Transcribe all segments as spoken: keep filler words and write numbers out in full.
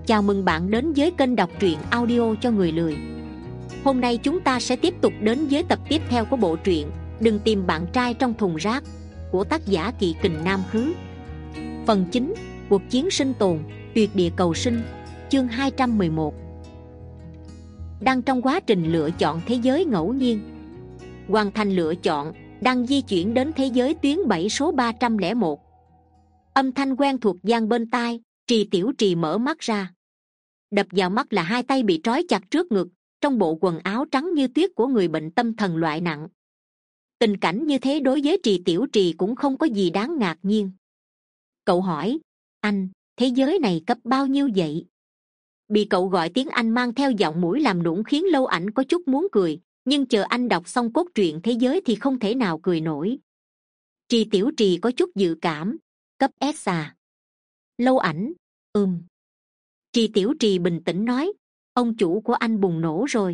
Chào mừng bạn đến với kênh đọc truyện audio cho người lười. Hôm nay chúng ta sẽ tiếp tục đến với tập tiếp theo của bộ truyện Đừng tìm bạn trai trong thùng rác của tác giả Kỵ Kình Nam Khứ. Phần chín, cuộc chiến sinh tồn, tuyệt địa cầu sinh, chương hai trăm mười một. Đang trong quá trình lựa chọn thế giới ngẫu nhiên. Hoàn thành lựa chọn, đang di chuyển đến thế giới tuyến bảy số ba trăm lẻ một. Âm thanh quen thuộc vang bên tai. Trì Tiểu Trì mở mắt ra. Đập vào mắt là hai tay bị trói chặt trước ngực, trong bộ quần áo trắng như tuyết của người bệnh tâm thần loại nặng. Tình cảnh như thế đối với Trì Tiểu Trì cũng không có gì đáng ngạc nhiên. Cậu hỏi, anh, thế giới này cấp bao nhiêu vậy? Bị cậu gọi tiếng Anh mang theo giọng mũi làm nũng khiến Lâu Ảnh có chút muốn cười, nhưng chờ anh đọc xong cốt truyện thế giới thì không thể nào cười nổi. Trì Tiểu Trì có chút dự cảm, cấp S à? Lâu Ảnh, ừm. Trì Tiểu Trì bình tĩnh nói, ông chủ của anh bùng nổ rồi.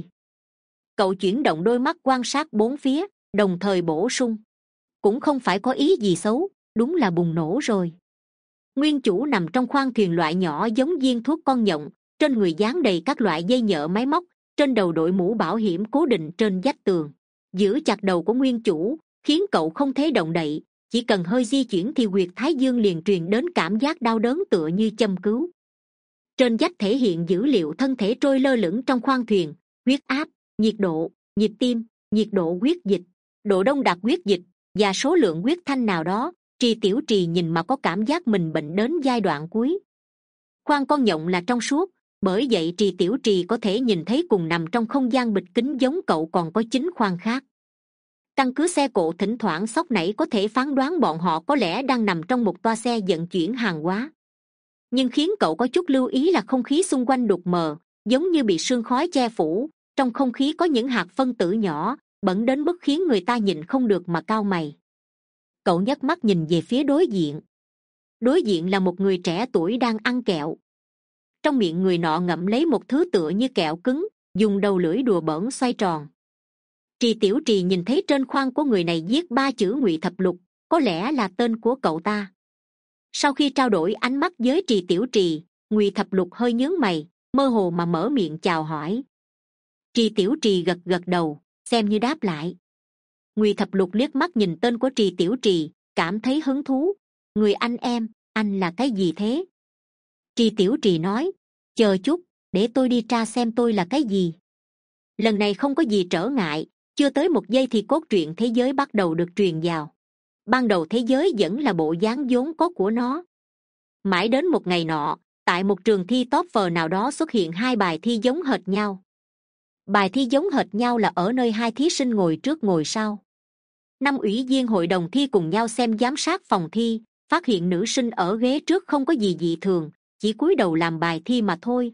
Cậu chuyển động đôi mắt quan sát bốn phía, đồng thời bổ sung, cũng không phải có ý gì xấu, đúng là bùng nổ rồi. Nguyên chủ nằm trong khoang thuyền loại nhỏ giống viên thuốc con nhộng, trên người dán đầy các loại dây nhợ máy móc, trên đầu đội mũ bảo hiểm cố định trên vách tường, giữ chặt đầu của nguyên chủ, khiến cậu không thể động đậy. Chỉ cần hơi di chuyển thì huyệt thái dương liền truyền đến cảm giác đau đớn tựa như châm cứu. Trên vách thể hiện dữ liệu thân thể trôi lơ lửng trong khoang thuyền, huyết áp, nhiệt độ, nhịp tim, nhiệt độ huyết dịch, độ đông đặc huyết dịch và số lượng huyết thanh nào đó. Trì Tiểu Trì nhìn mà có cảm giác mình bệnh đến giai đoạn cuối. Khoang con nhộng là trong suốt, bởi vậy Trì Tiểu Trì có thể nhìn thấy cùng nằm trong không gian bịch kính giống cậu còn có chín khoang khác. Căn cứ xe cộ thỉnh thoảng xóc nảy có thể phán đoán bọn họ có lẽ đang nằm trong một toa xe vận chuyển hàng hóa. Nhưng khiến cậu có chút lưu ý là không khí xung quanh đục mờ, giống như bị sương khói che phủ. Trong không khí có những hạt phân tử nhỏ, bẩn đến mức khiến người ta nhìn không được mà cau mày. Cậu nhấc mắt nhìn về phía đối diện. Đối diện là một người trẻ tuổi đang ăn kẹo. Trong miệng người nọ ngậm lấy một thứ tựa như kẹo cứng, dùng đầu lưỡi đùa bỡn xoay tròn. Trì Tiểu Trì nhìn thấy trên khoang của người này viết ba chữ Ngụy Thập Lục, có lẽ là tên của cậu ta. Sau khi trao đổi ánh mắt với Trì Tiểu Trì, Ngụy Thập Lục hơi nhướng mày, mơ hồ mà mở miệng chào hỏi. Trì Tiểu Trì gật gật đầu, xem như đáp lại. Ngụy Thập Lục liếc mắt nhìn tên của Trì Tiểu Trì, cảm thấy hứng thú. Người anh em, anh là cái gì thế? Trì Tiểu Trì nói, chờ chút, để tôi đi tra xem tôi là cái gì. Lần này không có gì trở ngại. Chưa tới một giây thì cốt truyện thế giới bắt đầu được truyền vào. Ban đầu thế giới vẫn là bộ dáng vốn có của nó. Mãi đến một ngày nọ, tại một trường thi TOEFL nào đó xuất hiện hai bài thi giống hệt nhau. Bài thi giống hệt nhau là ở nơi hai thí sinh ngồi trước ngồi sau. Năm ủy viên hội đồng thi cùng nhau xem giám sát phòng thi, phát hiện nữ sinh ở ghế trước không có gì dị thường, chỉ cúi đầu làm bài thi mà thôi.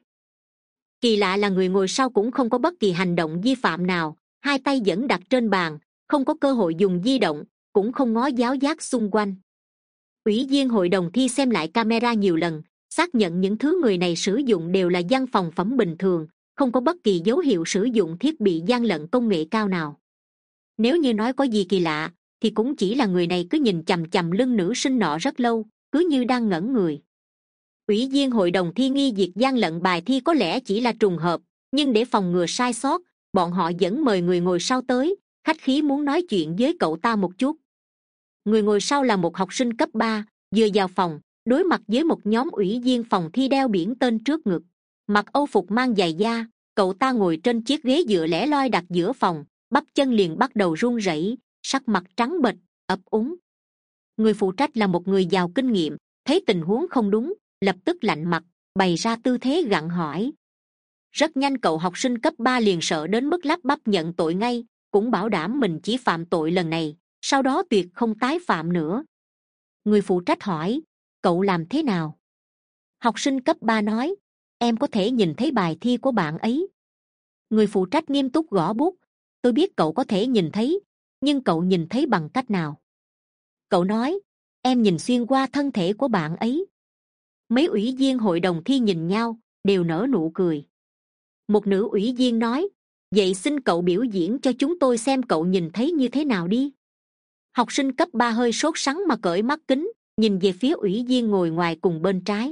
Kỳ lạ là người ngồi sau cũng không có bất kỳ hành động vi phạm nào. Hai tay vẫn đặt trên bàn, không có cơ hội dùng di động, cũng không ngó giáo giác xung quanh. Ủy viên hội đồng thi xem lại camera nhiều lần, xác nhận những thứ người này sử dụng đều là văn phòng phẩm bình thường, không có bất kỳ dấu hiệu sử dụng thiết bị gian lận công nghệ cao nào. Nếu như nói có gì kỳ lạ, thì cũng chỉ là người này cứ nhìn chằm chằm lưng nữ sinh nọ rất lâu, cứ như đang ngẩn người. Ủy viên hội đồng thi nghi việc gian lận bài thi có lẽ chỉ là trùng hợp, nhưng để phòng ngừa sai sót, bọn họ vẫn mời người ngồi sau tới, khách khí muốn nói chuyện với cậu ta một chút. Người ngồi sau là một học sinh cấp ba, vừa vào phòng, đối mặt với một nhóm ủy viên phòng thi đeo biển tên trước ngực. Mặc âu phục mang giày da, cậu ta ngồi trên chiếc ghế dựa lẻ loi đặt giữa phòng, bắp chân liền bắt đầu run rẩy, sắc mặt trắng bệch, ấp úng. Người phụ trách là một người giàu kinh nghiệm, thấy tình huống không đúng, lập tức lạnh mặt, bày ra tư thế gặng hỏi. Rất nhanh cậu học sinh cấp ba liền sợ đến mức lắp bắp nhận tội ngay, cũng bảo đảm mình chỉ phạm tội lần này, sau đó tuyệt không tái phạm nữa. Người phụ trách hỏi, cậu làm thế nào? Học sinh cấp ba nói, em có thể nhìn thấy bài thi của bạn ấy. Người phụ trách nghiêm túc gõ bút, tôi biết cậu có thể nhìn thấy, nhưng cậu nhìn thấy bằng cách nào? Cậu nói, em nhìn xuyên qua thân thể của bạn ấy. Mấy ủy viên hội đồng thi nhìn nhau, đều nở nụ cười. Một nữ ủy viên nói, vậy xin cậu biểu diễn cho chúng tôi xem cậu nhìn thấy như thế nào đi. Học sinh cấp ba hơi sốt sắng mà cởi mắt kính, nhìn về phía ủy viên ngồi ngoài cùng bên trái.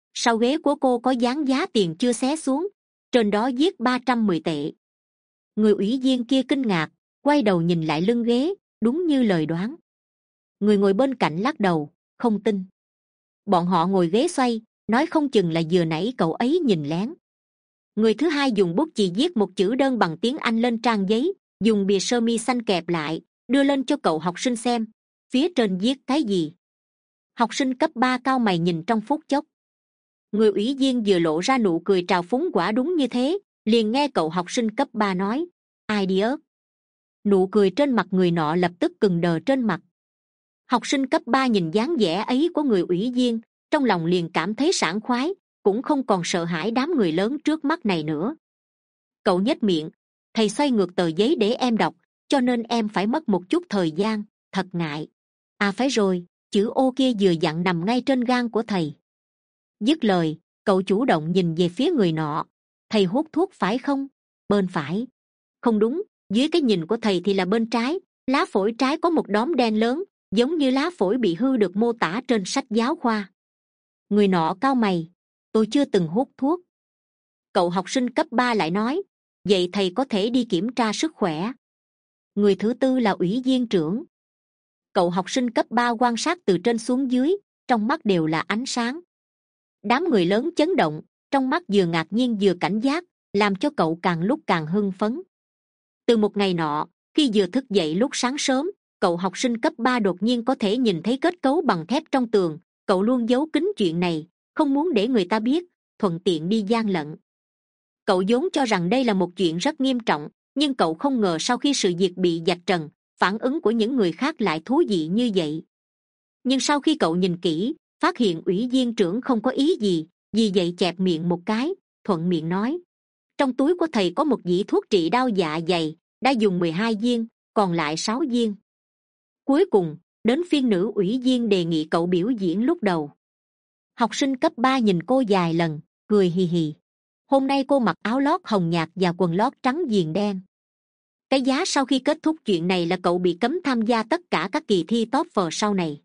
Sau ghế của cô có dán giá tiền chưa xé xuống, trên đó viết ba trăm mười tệ. Người ủy viên kia kinh ngạc, quay đầu nhìn lại lưng ghế, đúng như lời đoán. Người ngồi bên cạnh lắc đầu, không tin. Bọn họ ngồi ghế xoay, nói không chừng là vừa nãy cậu ấy nhìn lén. Người thứ hai dùng bút chì viết một chữ đơn bằng tiếng Anh lên trang giấy, dùng bìa sơ mi xanh kẹp lại, đưa lên cho cậu học sinh xem. Phía trên viết cái gì? Học sinh cấp ba cau mày nhìn trong phút chốc. Người ủy viên vừa lộ ra nụ cười trào phúng quả đúng như thế, liền nghe cậu học sinh cấp ba nói, idiot. Nụ cười trên mặt người nọ lập tức cứng đờ trên mặt. Học sinh cấp ba nhìn dáng vẻ ấy của người ủy viên, trong lòng liền cảm thấy sảng khoái, cũng không còn sợ hãi đám người lớn trước mắt này nữa. Cậu nhếch miệng, thầy xoay ngược tờ giấy để em đọc, cho nên em phải mất một chút thời gian, thật ngại. À phải rồi, chữ ô kia vừa dặn nằm ngay trên gan của thầy. Dứt lời, cậu chủ động nhìn về phía người nọ. Thầy hút thuốc phải không? Bên phải. Không đúng, dưới cái nhìn của thầy thì là bên trái. Lá phổi trái có một đốm đen lớn, giống như lá phổi bị hư được mô tả trên sách giáo khoa. Người nọ cau mày, tôi chưa từng hút thuốc. Cậu học sinh cấp ba lại nói, vậy thầy có thể đi kiểm tra sức khỏe. Người thứ tư là ủy viên trưởng. Cậu học sinh cấp ba quan sát từ trên xuống dưới, trong mắt đều là ánh sáng. Đám người lớn chấn động, trong mắt vừa ngạc nhiên vừa cảnh giác, làm cho cậu càng lúc càng hưng phấn. Từ một ngày nọ, khi vừa thức dậy lúc sáng sớm, cậu học sinh cấp ba đột nhiên có thể nhìn thấy kết cấu bằng thép trong tường. Cậu luôn giấu kín chuyện này, không muốn để người ta biết, thuận tiện đi gian lận. Cậu vốn cho rằng đây là một chuyện rất nghiêm trọng, nhưng cậu không ngờ sau khi sự việc bị vạch trần, phản ứng của những người khác lại thú vị như vậy. Nhưng sau khi cậu nhìn kỹ, phát hiện ủy viên trưởng không có ý gì, vì vậy chẹp miệng một cái, thuận miệng nói, trong túi của thầy có một dĩ thuốc trị đau dạ dày, đã dùng mười hai viên, còn lại sáu viên. Cuối cùng, đến phiên nữ ủy viên đề nghị cậu biểu diễn lúc đầu. Học sinh cấp ba nhìn cô vài lần, cười hì hì. Hôm nay cô mặc áo lót hồng nhạt và quần lót trắng viền đen. Cái giá sau khi kết thúc chuyện này là cậu bị cấm tham gia tất cả các kỳ thi TOEFL sau này.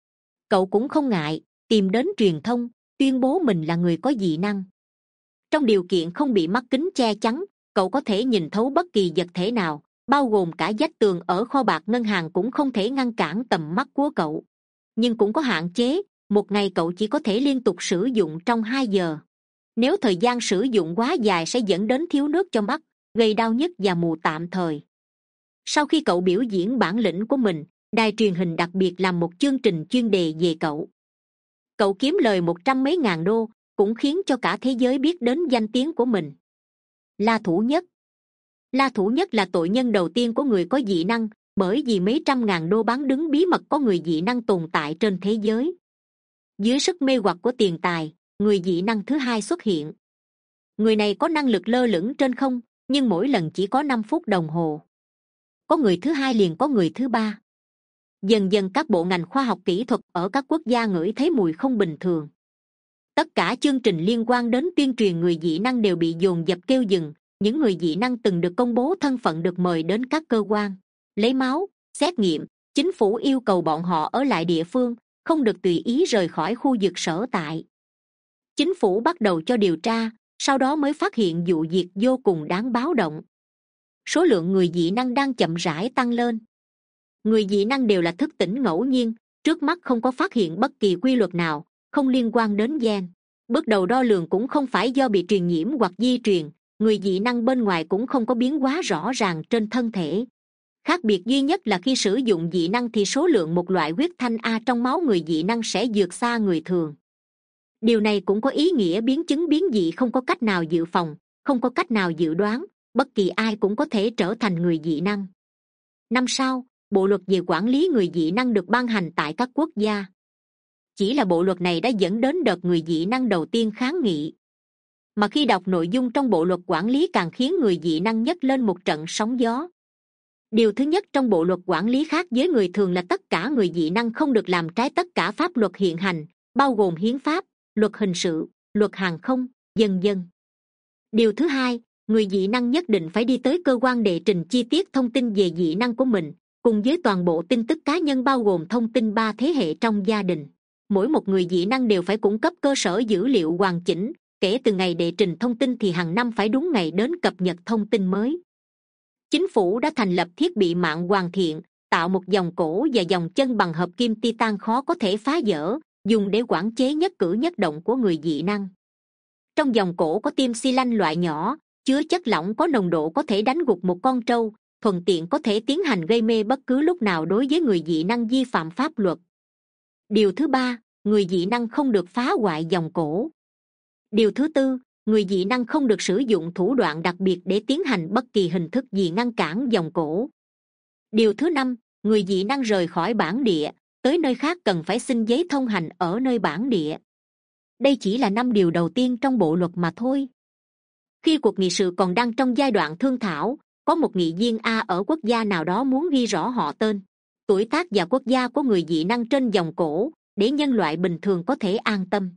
Cậu cũng không ngại, tìm đến truyền thông, tuyên bố mình là người có dị năng. Trong điều kiện không bị mắt kính che chắn, cậu có thể nhìn thấu bất kỳ vật thể nào, bao gồm cả vách tường ở kho bạc ngân hàng cũng không thể ngăn cản tầm mắt của cậu. Nhưng cũng có hạn chế, một ngày cậu chỉ có thể liên tục sử dụng trong hai giờ. Nếu thời gian sử dụng quá dài sẽ dẫn đến thiếu nước cho mắt, gây đau nhức và mù tạm thời. Sau khi cậu biểu diễn bản lĩnh của mình, đài truyền hình đặc biệt làm một chương trình chuyên đề về cậu. Cậu kiếm lời một trăm mấy ngàn đô, cũng khiến cho cả thế giới biết đến danh tiếng của mình. La Thủ Nhất. La Thủ Nhất là tội nhân đầu tiên của người có dị năng, bởi vì mấy trăm ngàn đô bán đứng bí mật có người dị năng tồn tại trên thế giới. Dưới sức mê hoặc của tiền tài, người dị năng thứ hai xuất hiện. Người này có năng lực lơ lửng trên không, nhưng mỗi lần chỉ có năm phút đồng hồ. Có người thứ hai liền có người thứ ba. Dần dần các bộ ngành khoa học kỹ thuật ở các quốc gia ngửi thấy mùi không bình thường. Tất cả chương trình liên quan đến tuyên truyền người dị năng đều bị dồn dập kêu dừng. Những người dị năng từng được công bố thân phận được mời đến các cơ quan lấy máu, xét nghiệm. Chính phủ yêu cầu bọn họ ở lại địa phương, không được tùy ý rời khỏi khu vực sở tại. Chính phủ bắt đầu cho điều tra, sau đó mới phát hiện vụ việc vô cùng đáng báo động. Số lượng người dị năng đang chậm rãi tăng lên. Người dị năng đều là thức tỉnh ngẫu nhiên, trước mắt không có phát hiện bất kỳ quy luật nào, không liên quan đến gen. Bước đầu đo lường cũng không phải do bị truyền nhiễm hoặc di truyền. Người dị năng bên ngoài cũng không có biến hóa rõ ràng trên thân thể. Khác biệt duy nhất là khi sử dụng dị năng thì số lượng một loại huyết thanh A trong máu người dị năng sẽ vượt xa người thường. Điều này cũng có ý nghĩa biến chứng biến dị không có cách nào dự phòng, không có cách nào dự đoán, bất kỳ ai cũng có thể trở thành người dị năng. Năm sau, bộ luật về quản lý người dị năng được ban hành tại các quốc gia. Chỉ là bộ luật này đã dẫn đến đợt người dị năng đầu tiên kháng nghị. Mà khi đọc nội dung trong bộ luật quản lý càng khiến người dị năng nhấc lên một trận sóng gió. Điều thứ nhất trong bộ luật quản lý khác với người thường là tất cả người dị năng không được làm trái tất cả pháp luật hiện hành, bao gồm hiến pháp, luật hình sự, luật hàng không, vân vân. Điều thứ hai, người dị năng nhất định phải đi tới cơ quan đệ trình chi tiết thông tin về dị năng của mình, cùng với toàn bộ tin tức cá nhân bao gồm thông tin ba thế hệ trong gia đình. Mỗi một người dị năng đều phải cung cấp cơ sở dữ liệu hoàn chỉnh, kể từ ngày đệ trình thông tin thì hàng năm phải đúng ngày đến cập nhật thông tin mới. Chính phủ đã thành lập thiết bị mạng hoàn thiện, tạo một vòng cổ và vòng chân bằng hợp kim titan khó có thể phá vỡ, dùng để quản chế nhất cử nhất động của người dị năng. Trong vòng cổ có tim xi lanh loại nhỏ, chứa chất lỏng có nồng độ có thể đánh gục một con trâu, thuận tiện có thể tiến hành gây mê bất cứ lúc nào đối với người dị năng vi phạm pháp luật. Điều thứ ba, người dị năng không được phá hoại vòng cổ. Điều thứ tư, người dị năng không được sử dụng thủ đoạn đặc biệt để tiến hành bất kỳ hình thức gì ngăn cản vòng cổ. Điều thứ năm, người dị năng rời khỏi bản địa, tới nơi khác cần phải xin giấy thông hành ở nơi bản địa. Đây chỉ là năm điều đầu tiên trong bộ luật mà thôi. Khi cuộc nghị sự còn đang trong giai đoạn thương thảo, có một nghị viên A ở quốc gia nào đó muốn ghi rõ họ tên, tuổi tác và quốc gia của người dị năng trên vòng cổ, để nhân loại bình thường có thể an tâm.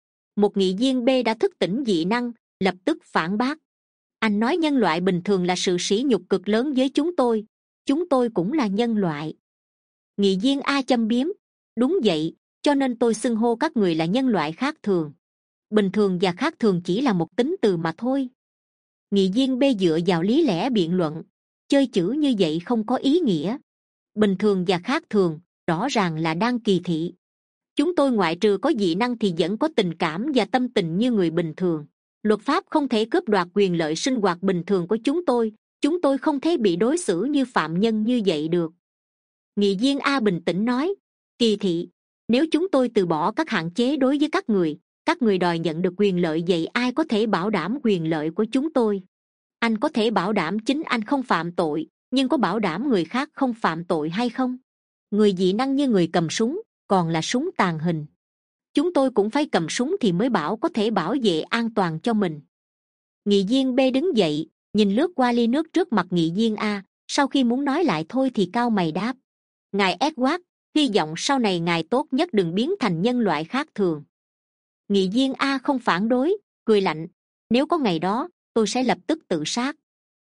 Một nghị viên B đã thức tỉnh dị năng, lập tức phản bác. Anh nói nhân loại bình thường là sự sỉ nhục cực lớn với chúng tôi, chúng tôi cũng là nhân loại. Nghị viên A châm biếm, đúng vậy, cho nên tôi xưng hô các người là nhân loại khác thường. Bình thường và khác thường chỉ là một tính từ mà thôi. Nghị viên B dựa vào lý lẽ biện luận, chơi chữ như vậy không có ý nghĩa. Bình thường và khác thường, rõ ràng là đang kỳ thị. Chúng tôi ngoại trừ có dị năng thì vẫn có tình cảm và tâm tình như người bình thường. Luật pháp không thể cướp đoạt quyền lợi sinh hoạt bình thường của chúng tôi. Chúng tôi không thể bị đối xử như phạm nhân như vậy được. Nghị viên A bình tĩnh nói, kỳ thị, nếu chúng tôi từ bỏ các hạn chế đối với các người, các người đòi nhận được quyền lợi vậy ai có thể bảo đảm quyền lợi của chúng tôi? Anh có thể bảo đảm chính anh không phạm tội, nhưng có bảo đảm người khác không phạm tội hay không? Người dị năng như người cầm súng, còn là súng tàn hình. Chúng tôi cũng phải cầm súng thì mới bảo có thể bảo vệ an toàn cho mình. Nghị viên B đứng dậy, nhìn lướt qua ly nước trước mặt nghị viên A, sau khi muốn nói lại thôi thì cau mày đáp. Ngài Edward, hy vọng sau này ngài tốt nhất đừng biến thành nhân loại khác thường. Nghị viên A không phản đối, cười lạnh, nếu có ngày đó, tôi sẽ lập tức tự sát.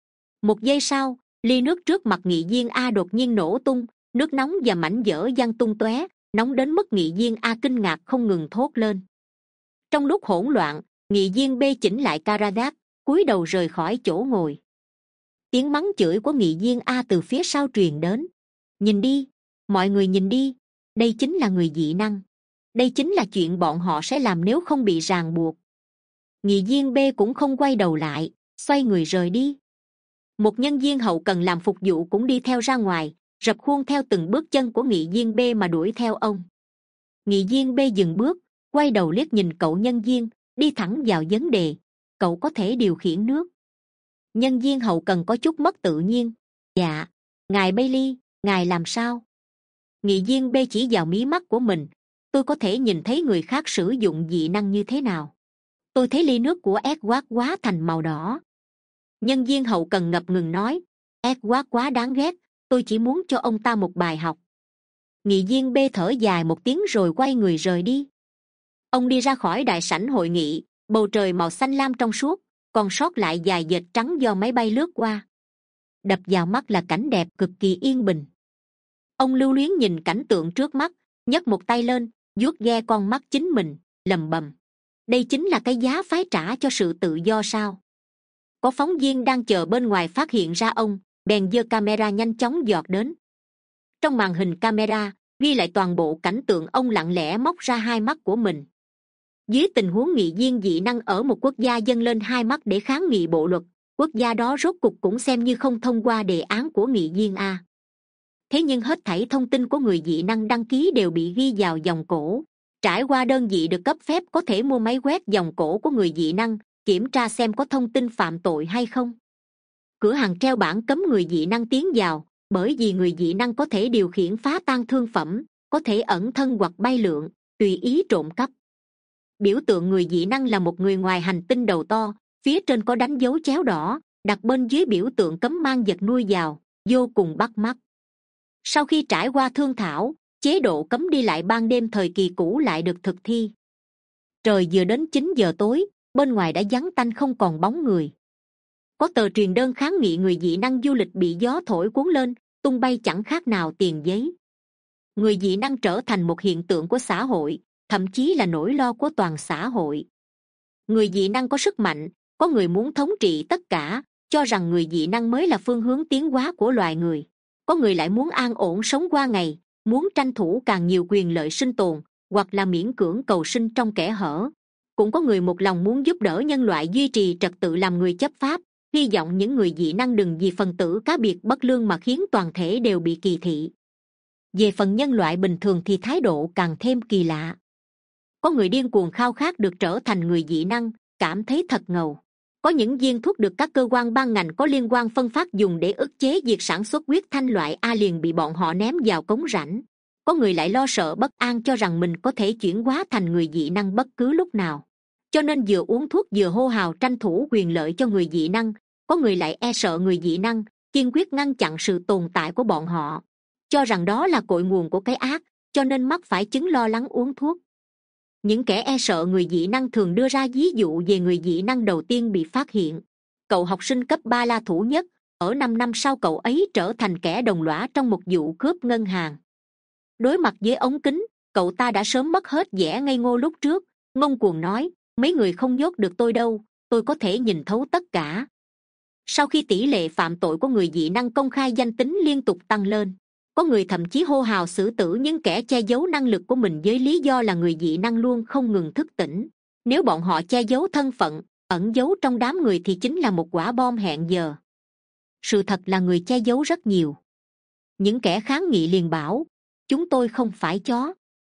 Một giây sau, ly nước trước mặt nghị viên A đột nhiên nổ tung, nước nóng và mảnh vỡ văng tung tóe, nóng đến mức nghị viên A kinh ngạc không ngừng thốt lên. Trong lúc hỗn loạn, nghị viên B chỉnh lại Caradat, cúi đầu rời khỏi chỗ ngồi. Tiếng mắng chửi của nghị viên A từ phía sau truyền đến. Nhìn đi, mọi người nhìn đi, đây chính là người dị năng. Đây chính là chuyện bọn họ sẽ làm nếu không bị ràng buộc. Nghị viên B cũng không quay đầu lại, xoay người rời đi. Một nhân viên hậu cần làm phục vụ cũng đi theo ra ngoài, rập khuôn theo từng bước chân của nghị viên B mà đuổi theo ông. Nghị viên B dừng bước, quay đầu liếc nhìn cậu nhân viên, đi thẳng vào vấn đề. Cậu có thể điều khiển nước? Nhân viên hậu cần có chút mất tự nhiên. Dạ, ngài Bailey, ngài làm sao? Nghị viên B chỉ vào mí mắt của mình. Tôi có thể nhìn thấy người khác sử dụng dị năng như thế nào. Tôi thấy ly nước của Edward quá thành màu đỏ. Nhân viên hậu cần ngập ngừng nói, Edward quá đáng ghét, tôi chỉ muốn cho ông ta một bài học. Nghị viên B thở dài một tiếng rồi quay người rời đi. Ông đi ra khỏi đại sảnh hội nghị, bầu trời màu xanh lam trong suốt, còn sót lại vài vệt trắng do máy bay lướt qua. Đập vào mắt là cảnh đẹp cực kỳ yên bình. Ông lưu luyến nhìn cảnh tượng trước mắt, nhấc một tay lên, vuốt ve con mắt chính mình, lầm bầm. Đây chính là cái giá phải trả cho sự tự do sao? Có phóng viên đang chờ bên ngoài phát hiện ra ông, bèn giơ camera nhanh chóng dọt đến. Trong màn hình camera, ghi lại toàn bộ cảnh tượng ông lặng lẽ móc ra hai mắt của mình. Dưới tình huống nghị viên dị năng ở một quốc gia dâng lên hai mắt để kháng nghị bộ luật, quốc gia đó rốt cục cũng xem như không thông qua đề án của nghị viên A. Thế nhưng hết thảy thông tin của người dị năng đăng ký đều bị ghi vào vòng cổ. Trải qua đơn vị được cấp phép có thể mua máy quét vòng cổ của người dị năng, kiểm tra xem có thông tin phạm tội hay không. Cửa hàng treo bảng cấm người dị năng tiến vào, bởi vì người dị năng có thể điều khiển phá tan thương phẩm, có thể ẩn thân hoặc bay lượn, tùy ý trộm cắp. Biểu tượng người dị năng là một người ngoài hành tinh đầu to, phía trên có đánh dấu chéo đỏ, đặt bên dưới biểu tượng cấm mang vật nuôi vào, vô cùng bắt mắt. Sau khi trải qua thương thảo, chế độ cấm đi lại ban đêm thời kỳ cũ lại được thực thi. Trời vừa đến chín giờ tối, bên ngoài đã vắng tanh không còn bóng người. Có tờ truyền đơn kháng nghị người dị năng du lịch bị gió thổi cuốn lên, tung bay chẳng khác nào tiền giấy. Người dị năng trở thành một hiện tượng của xã hội, thậm chí là nỗi lo của toàn xã hội. Người dị năng có sức mạnh, có người muốn thống trị tất cả, cho rằng người dị năng mới là phương hướng tiến hóa của loài người. Có người lại muốn an ổn sống qua ngày, muốn tranh thủ càng nhiều quyền lợi sinh tồn, hoặc là miễn cưỡng cầu sinh trong kẽ hở. Cũng có người một lòng muốn giúp đỡ nhân loại duy trì trật tự làm người chấp pháp, hy vọng những người dị năng đừng vì phần tử cá biệt bất lương mà khiến toàn thể đều bị kỳ thị. Về phần nhân loại bình thường thì thái độ càng thêm kỳ lạ. Có người điên cuồng khao khát được trở thành người dị năng, cảm thấy thật ngầu. Có những viên thuốc được các cơ quan ban ngành có liên quan phân phát dùng để ức chế việc sản xuất huyết thanh loại A liền bị bọn họ ném vào cống rãnh. Có người lại lo sợ bất an cho rằng mình có thể chuyển hóa thành người dị năng bất cứ lúc nào, cho nên vừa uống thuốc vừa hô hào tranh thủ quyền lợi cho người dị năng. Có người lại e sợ người dị năng, kiên quyết ngăn chặn sự tồn tại của bọn họ, cho rằng đó là cội nguồn của cái ác, cho nên mắc phải chứng lo lắng uống thuốc. Những kẻ e sợ người dị năng thường đưa ra ví dụ về người dị năng đầu tiên bị phát hiện. Cậu học sinh cấp ba La Thủ Nhất, ở năm năm sau cậu ấy trở thành kẻ đồng lõa trong một vụ cướp ngân hàng. Đối mặt với ống kính, cậu ta đã sớm mất hết vẻ ngây ngô lúc trước, ngông cuồng nói, mấy người không nhốt được tôi đâu, tôi có thể nhìn thấu tất cả. Sau khi tỷ lệ phạm tội của người dị năng công khai danh tính liên tục tăng lên, có người thậm chí hô hào xử tử những kẻ che giấu năng lực của mình với lý do là người dị năng luôn không ngừng thức tỉnh. Nếu bọn họ che giấu thân phận, ẩn giấu trong đám người thì chính là một quả bom hẹn giờ. Sự thật là người che giấu rất nhiều. Những kẻ kháng nghị liền bảo, chúng tôi không phải chó.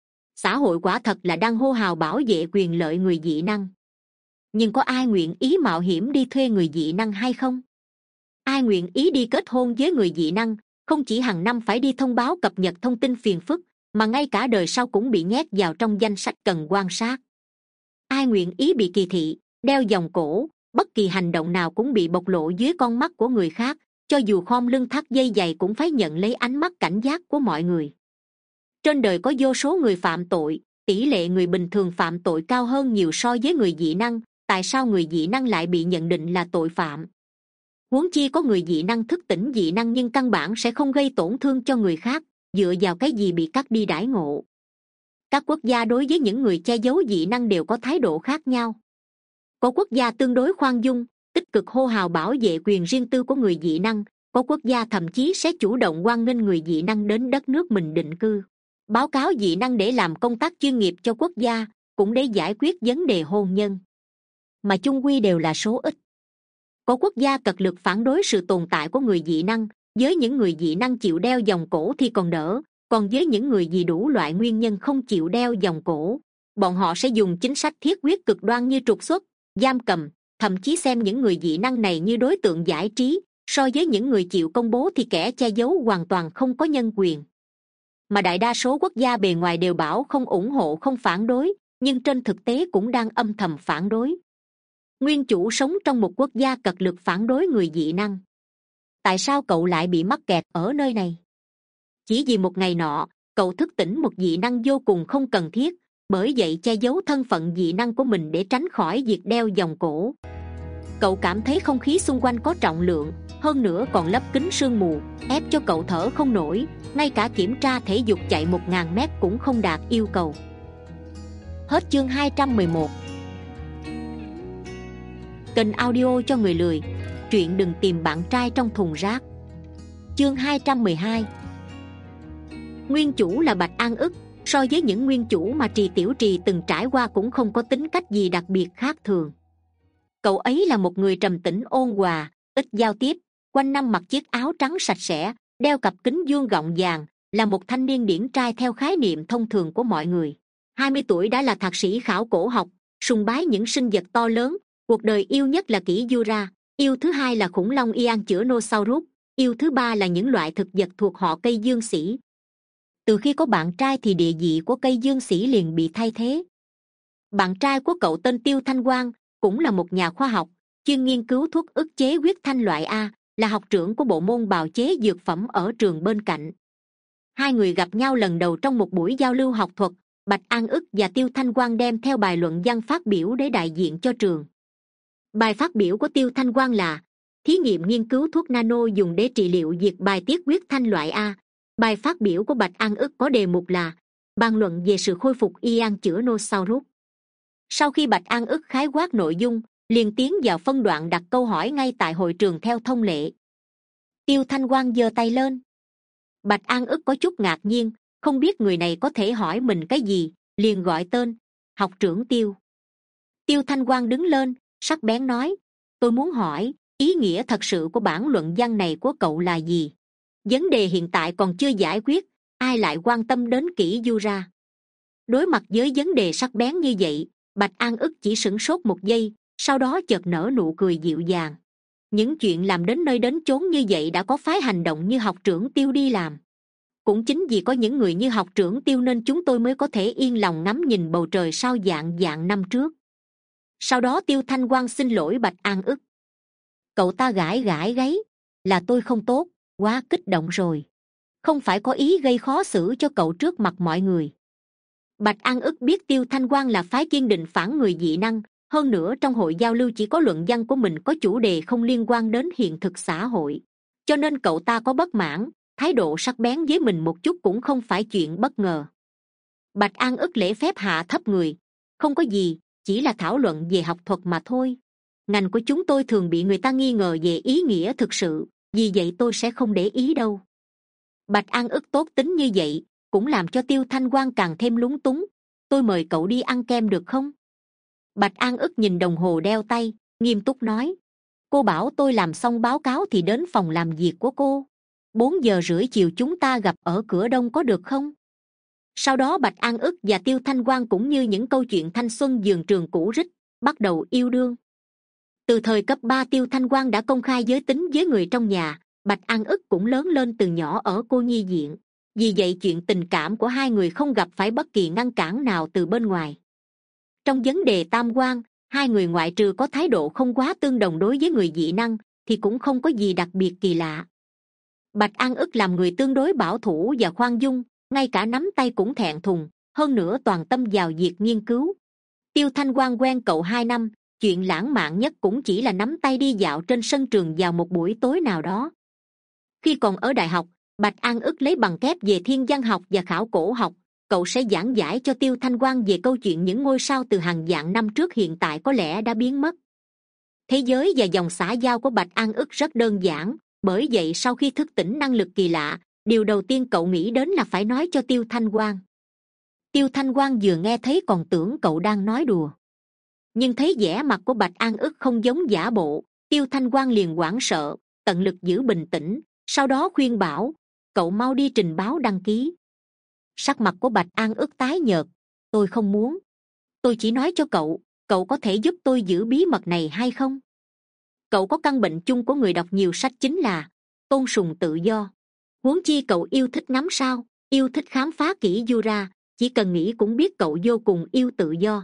Xã hội quả thật là đang hô hào bảo vệ quyền lợi người dị năng. Nhưng có ai nguyện ý mạo hiểm đi thuê người dị năng hay không? Ai nguyện ý đi kết hôn với người dị năng, không chỉ hàng năm phải đi thông báo cập nhật thông tin phiền phức, mà ngay cả đời sau cũng bị nhét vào trong danh sách cần quan sát? Ai nguyện ý bị kỳ thị, đeo vòng cổ, bất kỳ hành động nào cũng bị bộc lộ dưới con mắt của người khác, cho dù khom lưng thắt dây giày cũng phải nhận lấy ánh mắt cảnh giác của mọi người? Trên đời có vô số người phạm tội, tỷ lệ người bình thường phạm tội cao hơn nhiều so với người dị năng, tại sao người dị năng lại bị nhận định là tội phạm? Huống chi có người dị năng thức tỉnh dị năng nhưng căn bản sẽ không gây tổn thương cho người khác, dựa vào cái gì bị cắt đi đãi ngộ? Các quốc gia đối với những người che giấu dị năng đều có thái độ khác nhau. Có quốc gia tương đối khoan dung, tích cực hô hào bảo vệ quyền riêng tư của người dị năng, có quốc gia thậm chí sẽ chủ động hoan nghênh người dị năng đến đất nước mình định cư, báo cáo dị năng để làm công tác chuyên nghiệp cho quốc gia, cũng để giải quyết vấn đề hôn nhân. Mà chung quy đều là số ít. Có quốc gia cật lực phản đối sự tồn tại của người dị năng, với những người dị năng chịu đeo vòng cổ thì còn đỡ, còn với những người vì đủ loại nguyên nhân không chịu đeo vòng cổ, bọn họ sẽ dùng chính sách thiết quyết cực đoan như trục xuất, giam cầm, thậm chí xem những người dị năng này như đối tượng giải trí. So với những người chịu công bố thì kẻ che giấu hoàn toàn không có nhân quyền. Mà đại đa số quốc gia bề ngoài đều bảo không ủng hộ không phản đối, nhưng trên thực tế cũng đang âm thầm phản đối. Nguyên chủ sống trong một quốc gia cật lực phản đối người dị năng. Tại sao cậu lại bị mắc kẹt ở nơi này? Chỉ vì một ngày nọ, cậu thức tỉnh một dị năng vô cùng không cần thiết, bởi vậy che giấu thân phận dị năng của mình để tránh khỏi việc đeo vòng cổ. Cậu cảm thấy không khí xung quanh có trọng lượng, hơn nữa còn lấp kín sương mù, ép cho cậu thở không nổi, ngay cả kiểm tra thể dục chạy một ngàn mét cũng không đạt yêu cầu. Hết chương hai trăm mười một. Kênh audio cho người lười, truyện đừng tìm bạn trai trong thùng rác. Chương hai trăm mười hai. Nguyên chủ là Bạch An Ức, so với những nguyên chủ mà Trì Tiểu Trì từng trải qua cũng không có tính cách gì đặc biệt khác thường. Cậu ấy là một người trầm tĩnh ôn hòa, ít giao tiếp, quanh năm mặc chiếc áo trắng sạch sẽ, đeo cặp kính vuông gọng vàng, là một thanh niên điển trai theo khái niệm thông thường của mọi người. hai mươi tuổi đã là thạc sĩ khảo cổ học, sùng bái những sinh vật to lớn, cuộc đời yêu nhất là kỷ Jura, yêu thứ hai là khủng long Ianchurnosaurus, yêu thứ ba là những loại thực vật thuộc họ cây dương sĩ. Từ khi có bạn trai thì địa vị của cây dương sĩ liền bị thay thế. Bạn trai của cậu tên Tiêu Thanh Quang, cũng là một nhà khoa học, chuyên nghiên cứu thuốc ức chế huyết thanh loại A, là học trưởng của bộ môn bào chế dược phẩm ở trường bên cạnh. Hai người gặp nhau lần đầu trong một buổi giao lưu học thuật, Bạch An Ức và Tiêu Thanh Quang đem theo bài luận văn phát biểu để đại diện cho trường. Bài phát biểu của Tiêu Thanh Quang là thí nghiệm nghiên cứu thuốc nano dùng để trị liệu diệt bài tiết huyết thanh loại A. Bài phát biểu của Bạch An Ức có đề mục là bàn luận về sự khôi phục Ian Chiranosaurus. Sau khi Bạch An ức khái quát nội dung, liền tiến vào phân đoạn đặt câu hỏi ngay tại hội trường theo thông lệ. Tiêu Thanh Quang giơ tay lên. Bạch An ức có chút ngạc nhiên, không biết người này có thể hỏi mình cái gì, liền gọi tên: học trưởng Tiêu. Tiêu Thanh Quang đứng lên, sắc bén nói: tôi muốn hỏi, ý nghĩa thật sự của bản luận văn này của cậu là gì? Vấn đề hiện tại còn chưa giải quyết, ai lại quan tâm đến kỹ Jura? Đối mặt với vấn đề sắc bén như vậy, Bạch An ức chỉ sửng sốt một giây, sau đó chợt nở nụ cười dịu dàng. Những chuyện làm đến nơi đến chốn như vậy đã có phái hành động như học trưởng Tiêu đi làm. Cũng chính vì có những người như học trưởng Tiêu nên chúng tôi mới có thể yên lòng ngắm nhìn bầu trời sao dạng dạng năm trước. Sau đó Tiêu Thanh Quang xin lỗi Bạch An ức. Cậu ta gãi gãi gáy: là tôi không tốt, quá kích động rồi, không phải có ý gây khó xử cho cậu trước mặt mọi người. Bạch An ức biết Tiêu Thanh Quang là phái kiên định phản người dị năng, hơn nữa trong hội giao lưu chỉ có luận văn của mình có chủ đề không liên quan đến hiện thực xã hội, cho nên cậu ta có bất mãn, thái độ sắc bén với mình một chút cũng không phải chuyện bất ngờ. Bạch An ức lễ phép hạ thấp người: không có gì, chỉ là thảo luận về học thuật mà thôi. Ngành của chúng tôi thường bị người ta nghi ngờ về ý nghĩa thực sự, vì vậy tôi sẽ không để ý đâu. Bạch An ức tốt tính như vậy cũng làm cho Tiêu Thanh Quang càng thêm lúng túng. Tôi mời cậu đi ăn kem được không? Bạch An ức nhìn đồng hồ đeo tay, nghiêm túc nói: cô bảo tôi làm xong báo cáo thì đến phòng làm việc của cô. Bốn giờ rưỡi chiều chúng ta gặp ở cửa đông có được không? Sau đó Bạch An ức và Tiêu Thanh Quang cũng như những câu chuyện thanh xuân vườn trường cũ rích, bắt đầu yêu đương. Từ thời cấp ba Tiêu Thanh Quang đã công khai giới tính với người trong nhà. Bạch An ức cũng lớn lên từ nhỏ ở cô nhi viện, vì vậy chuyện tình cảm của hai người không gặp phải bất kỳ ngăn cản nào từ bên ngoài. Trong vấn đề tam quan, hai người ngoại trừ có thái độ không quá tương đồng đối với người dị năng thì cũng không có gì đặc biệt kỳ lạ. Bạch An ức làm người tương đối bảo thủ và khoan dung, ngay cả nắm tay cũng thẹn thùng, hơn nữa toàn tâm vào việc nghiên cứu. Tiêu Thanh Quang quen cậu hai năm, chuyện lãng mạn nhất cũng chỉ là nắm tay đi dạo trên sân trường vào một buổi tối nào đó. Khi còn ở đại học, Bạch An ức lấy bằng kép về thiên văn học và khảo cổ học, cậu sẽ giảng giải cho Tiêu Thanh Quang về câu chuyện những ngôi sao từ hàng vạn năm trước hiện tại có lẽ đã biến mất. Thế giới và dòng xã giao của Bạch An ức rất đơn giản, bởi vậy sau khi thức tỉnh năng lực kỳ lạ, điều đầu tiên cậu nghĩ đến là phải nói cho Tiêu Thanh Quang. Tiêu Thanh Quang vừa nghe thấy còn tưởng cậu đang nói đùa, nhưng thấy vẻ mặt của Bạch An ức không giống giả bộ, Tiêu Thanh Quang liền hoảng sợ, tận lực giữ bình tĩnh, sau đó khuyên bảo: cậu mau đi trình báo đăng ký. Sắc mặt của Bạch An ức tái nhợt: tôi không muốn. Tôi chỉ nói cho cậu, cậu có thể giúp tôi giữ bí mật này hay không? Cậu có căn bệnh chung của người đọc nhiều sách chính là tôn sùng tự do. Huống chi cậu yêu thích ngắm sao, yêu thích khám phá kỹ Jura, chỉ cần nghĩ cũng biết cậu vô cùng yêu tự do.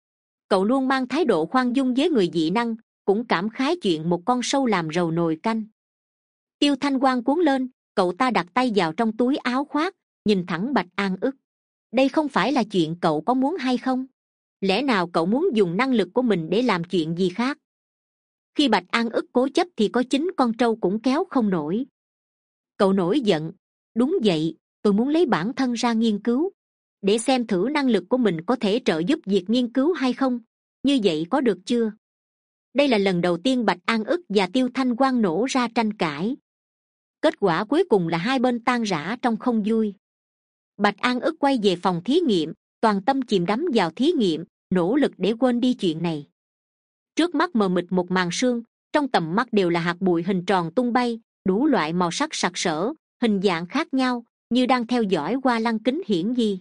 Cậu luôn mang thái độ khoan dung với người dị năng, cũng cảm khái chuyện một con sâu làm rầu nồi canh. Tiêu Thanh Quang cuốn lên, cậu ta đặt tay vào trong túi áo khoác, nhìn thẳng Bạch An ức. Đây không phải là chuyện cậu có muốn hay không? Lẽ nào cậu muốn dùng năng lực của mình để làm chuyện gì khác? Khi Bạch An ức cố chấp thì có chính con trâu cũng kéo không nổi. Cậu nổi giận: đúng vậy, tôi muốn lấy bản thân ra nghiên cứu, để xem thử năng lực của mình có thể trợ giúp việc nghiên cứu hay không. Như vậy có được chưa? Đây là lần đầu tiên Bạch An ức và Tiêu Thanh Quang nổ ra tranh cãi. Kết quả cuối cùng là hai bên tan rã trong không vui. Bạch An ức quay về phòng thí nghiệm, toàn tâm chìm đắm vào thí nghiệm, nỗ lực để quên đi chuyện này. Trước mắt mờ mịt một màn sương, trong tầm mắt đều là hạt bụi hình tròn tung bay, đủ loại màu sắc sặc sỡ, hình dạng khác nhau, như đang theo dõi qua lăng kính hiển vi.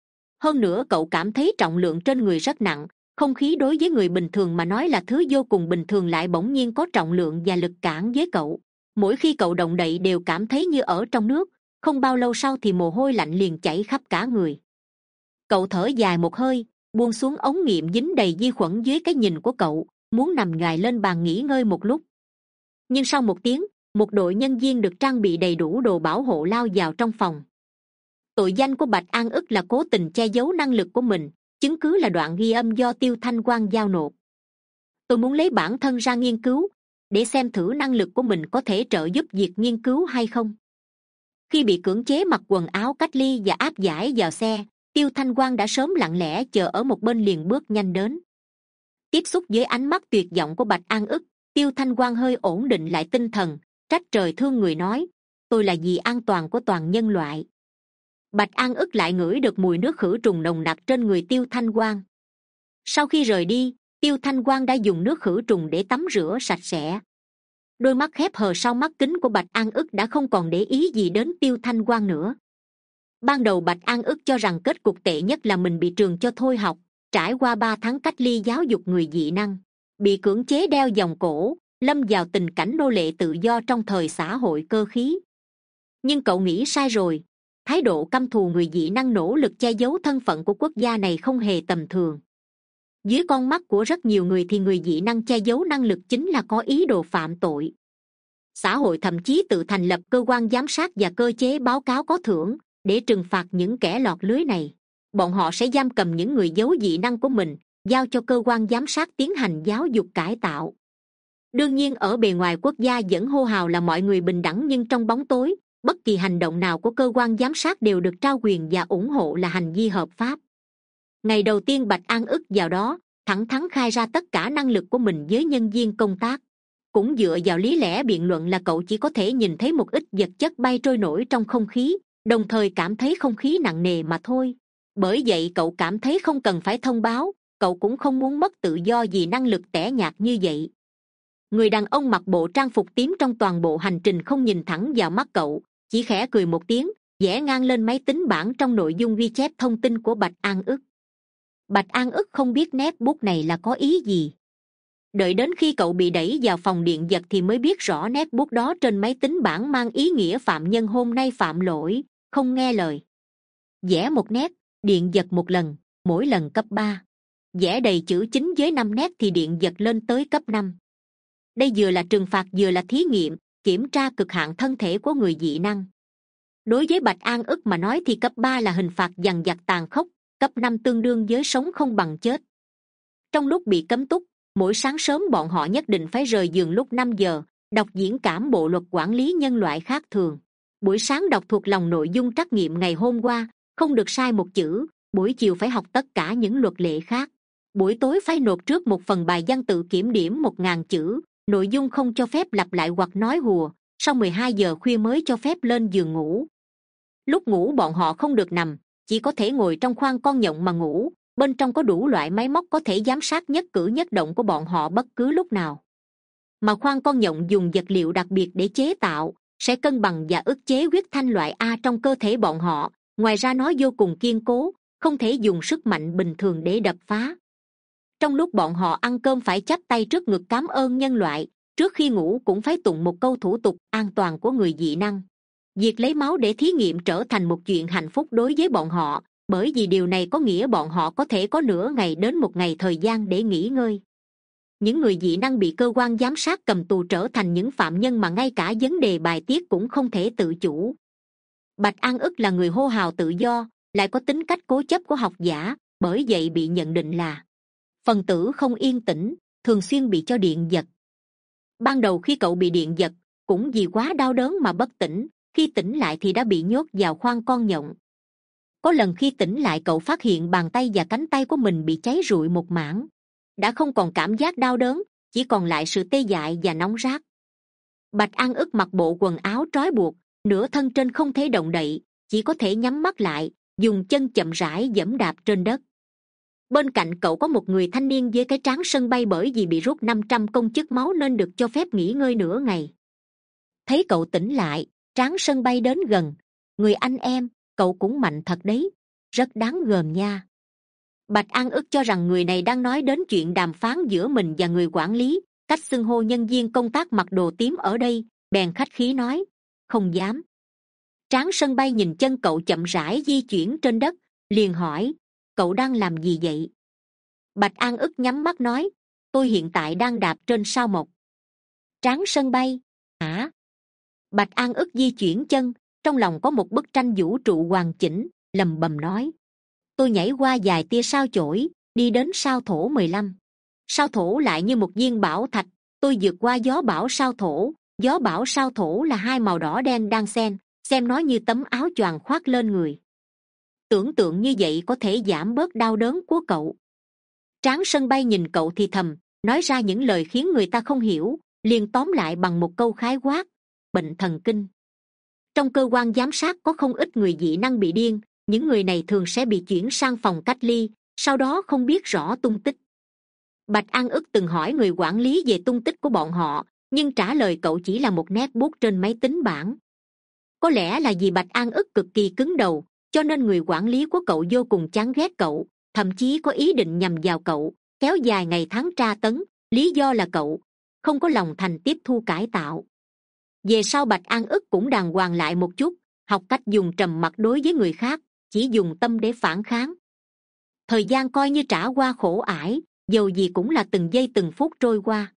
Hơn nữa cậu cảm thấy trọng lượng trên người rất nặng, không khí đối với người bình thường mà nói là thứ vô cùng bình thường lại bỗng nhiên có trọng lượng và lực cản với cậu. Mỗi khi cậu động đậy đều cảm thấy như ở trong nước, không bao lâu sau thì mồ hôi lạnh liền chảy khắp cả người. Cậu thở dài một hơi, buông xuống ống nghiệm dính đầy vi khuẩn dưới cái nhìn của cậu, muốn nằm nhoài lên bàn nghỉ ngơi một lúc. Nhưng sau một tiếng, một đội nhân viên được trang bị đầy đủ đồ bảo hộ lao vào trong phòng. Tội danh của Bạch An ức là cố tình che giấu năng lực của mình, chứng cứ là đoạn ghi âm do Tiêu Thanh Quang giao nộp. Tôi muốn lấy bản thân ra nghiên cứu, để xem thử năng lực của mình có thể trợ giúp việc nghiên cứu hay không. Khi bị cưỡng chế mặc quần áo cách ly và áp giải vào xe, Tiêu Thanh Quang đã sớm lặng lẽ chờ ở một bên liền bước nhanh đến. Tiếp xúc với ánh mắt tuyệt vọng của Bạch An Ức, Tiêu Thanh Quang hơi ổn định lại tinh thần, trách trời thương người nói: tôi là vì an toàn của toàn nhân loại. Bạch An Ức lại ngửi được mùi nước khử trùng nồng nặc trên người Tiêu Thanh Quang. Sau khi rời đi, Tiêu Thanh Quang đã dùng nước khử trùng để tắm rửa sạch sẽ. Đôi mắt khép hờ sau mắt kính của Bạch An Ức đã không còn để ý gì đến Tiêu Thanh Quang nữa. Ban đầu Bạch An Ức cho rằng kết cục tệ nhất là mình bị trường cho thôi học, trải qua ba tháng cách ly giáo dục người dị năng, bị cưỡng chế đeo vòng cổ, lâm vào tình cảnh nô lệ tự do trong thời xã hội cơ khí. Nhưng cậu nghĩ sai rồi. Thái độ căm thù người dị năng nỗ lực che giấu thân phận của quốc gia này không hề tầm thường. Dưới con mắt của rất nhiều người thì người dị năng che giấu năng lực chính là có ý đồ phạm tội. Xã hội thậm chí tự thành lập cơ quan giám sát và cơ chế báo cáo có thưởng để trừng phạt những kẻ lọt lưới này. Bọn họ sẽ giam cầm những người giấu dị năng của mình, giao cho cơ quan giám sát tiến hành giáo dục cải tạo. Đương nhiên ở bề ngoài quốc gia vẫn hô hào là mọi người bình đẳng, nhưng trong bóng tối, bất kỳ hành động nào của cơ quan giám sát đều được trao quyền và ủng hộ là hành vi hợp pháp. Ngày đầu tiên Bạch An Ức vào đó thẳng thắn khai ra tất cả năng lực của mình với nhân viên công tác. Cũng dựa vào lý lẽ biện luận là cậu chỉ có thể nhìn thấy một ít vật chất bay trôi nổi trong không khí, đồng thời cảm thấy không khí nặng nề mà thôi. Bởi vậy cậu cảm thấy không cần phải thông báo, cậu cũng không muốn mất tự do vì năng lực tẻ nhạt như vậy. Người đàn ông mặc bộ trang phục tím trong toàn bộ hành trình không nhìn thẳng vào mắt cậu, chỉ khẽ cười một tiếng, vẽ ngang lên máy tính bảng trong nội dung ghi chép thông tin của Bạch An Ức. Bạch An Ức không biết nét bút này là có ý gì. Đợi đến khi cậu bị đẩy vào phòng điện giật thì mới biết rõ nét bút đó trên máy tính bảng mang ý nghĩa phạm nhân hôm nay phạm lỗi, không nghe lời. Vẽ một nét, điện giật một lần, mỗi lần cấp ba. Vẽ đầy chữ chính với năm nét thì điện giật lên tới cấp năm. Đây vừa là trừng phạt vừa là thí nghiệm, kiểm tra cực hạn thân thể của người dị năng. Đối với Bạch An Ức mà nói thì cấp ba là hình phạt dằn vặt tàn khốc, cấp năm tương đương với sống không bằng chết. Trong lúc bị cấm túc, mỗi sáng sớm bọn họ nhất định phải rời giường lúc năm giờ, đọc diễn cảm bộ luật quản lý nhân loại khác thường. Buổi sáng đọc thuộc lòng nội dung trắc nghiệm ngày hôm qua, không được sai một chữ. Buổi chiều phải học tất cả những luật lệ khác. Buổi tối phải nộp trước một phần bài văn tự kiểm điểm một ngàn chữ, nội dung không cho phép lặp lại hoặc nói hùa. Sau mười hai giờ khuya mới cho phép lên giường ngủ. Lúc ngủ bọn họ không được nằm, chỉ có thể ngồi trong khoang con nhộng mà ngủ. Bên trong có đủ loại máy móc có thể giám sát nhất cử nhất động của bọn họ bất cứ lúc nào. Mà khoang con nhộng dùng vật liệu đặc biệt để chế tạo, sẽ cân bằng và ức chế huyết thanh loại A trong cơ thể bọn họ. Ngoài ra nó vô cùng kiên cố, không thể dùng sức mạnh bình thường để đập phá. Trong lúc bọn họ ăn cơm phải chắp tay trước ngực cảm ơn nhân loại, trước khi ngủ cũng phải tụng một câu thủ tục an toàn của người dị năng. Việc lấy máu để thí nghiệm trở thành một chuyện hạnh phúc đối với bọn họ, bởi vì điều này có nghĩa bọn họ có thể có nửa ngày đến một ngày thời gian để nghỉ ngơi. Những người dị năng bị cơ quan giám sát cầm tù trở thành những phạm nhân mà ngay cả vấn đề bài tiết cũng không thể tự chủ. Bạch An Ức là người hô hào tự do, lại có tính cách cố chấp của học giả, bởi vậy bị nhận định là phần tử không yên tĩnh, thường xuyên bị cho điện giật. Ban đầu khi cậu bị điện giật, cũng vì quá đau đớn mà bất tỉnh, khi tỉnh lại thì đã bị nhốt vào khoang con nhộng. Có lần khi tỉnh lại cậu phát hiện bàn tay và cánh tay của mình bị cháy rụi một mảng. Đã không còn cảm giác đau đớn, chỉ còn lại sự tê dại và nóng rát. Bạch An Ức mặc bộ quần áo trói buộc, nửa thân trên không thể động đậy, chỉ có thể nhắm mắt lại, dùng chân chậm rãi giẫm đạp trên đất. Bên cạnh cậu có một người thanh niên với cái trán sân bay, bởi vì bị rút năm trăm công chức máu nên được cho phép nghỉ ngơi nửa ngày. Thấy cậu tỉnh lại, trán sân bay đến gần. Người anh em, cậu cũng mạnh thật đấy, rất đáng gờm nha. Bạch An Ức cho rằng người này đang nói đến chuyện đàm phán giữa mình và người quản lý, cách xưng hô nhân viên công tác mặc đồ tím ở đây, bèn khách khí nói, không dám. Tráng sân bay nhìn chân cậu chậm rãi di chuyển trên đất, liền hỏi, cậu đang làm gì vậy? Bạch An Ức nhắm mắt nói, tôi hiện tại đang đạp trên sao mộc. Tráng sân bay, hả? Bạch An Ức di chuyển chân, trong lòng có một bức tranh vũ trụ hoàn chỉnh, lầm bầm nói, tôi nhảy qua vài tia sao chổi, đi đến sao thổ mười lăm. Sao thổ lại như một viên bảo thạch, tôi vượt qua gió bão sao thổ. Gió bão sao thổ là hai màu đỏ đen đang xen, xem nó như tấm áo choàng khoác lên người. Tưởng tượng như vậy có thể giảm bớt đau đớn của cậu. Tráng sân bay nhìn cậu thì thầm, nói ra những lời khiến người ta không hiểu, liền tóm lại bằng một câu khái quát: bệnh thần kinh. Trong cơ quan giám sát có không ít người dị năng bị điên, những người này thường sẽ bị chuyển sang phòng cách ly, sau đó không biết rõ tung tích. Bạch An ức từng hỏi người quản lý về tung tích của bọn họ, nhưng trả lời cậu chỉ là một nét bút trên máy tính bảng. Có lẽ là vì Bạch An ức cực kỳ cứng đầu, cho nên người quản lý của cậu vô cùng chán ghét cậu, thậm chí có ý định nhằm vào cậu, kéo dài ngày tháng tra tấn, lý do là cậu không có lòng thành tiếp thu cải tạo. Về sau Bạch An ức cũng đàng hoàng lại một chút, học cách dùng trầm mặc đối với người khác, chỉ dùng tâm để phản kháng. Thời gian coi như trả qua khổ ải, dầu gì cũng là từng giây từng phút trôi qua.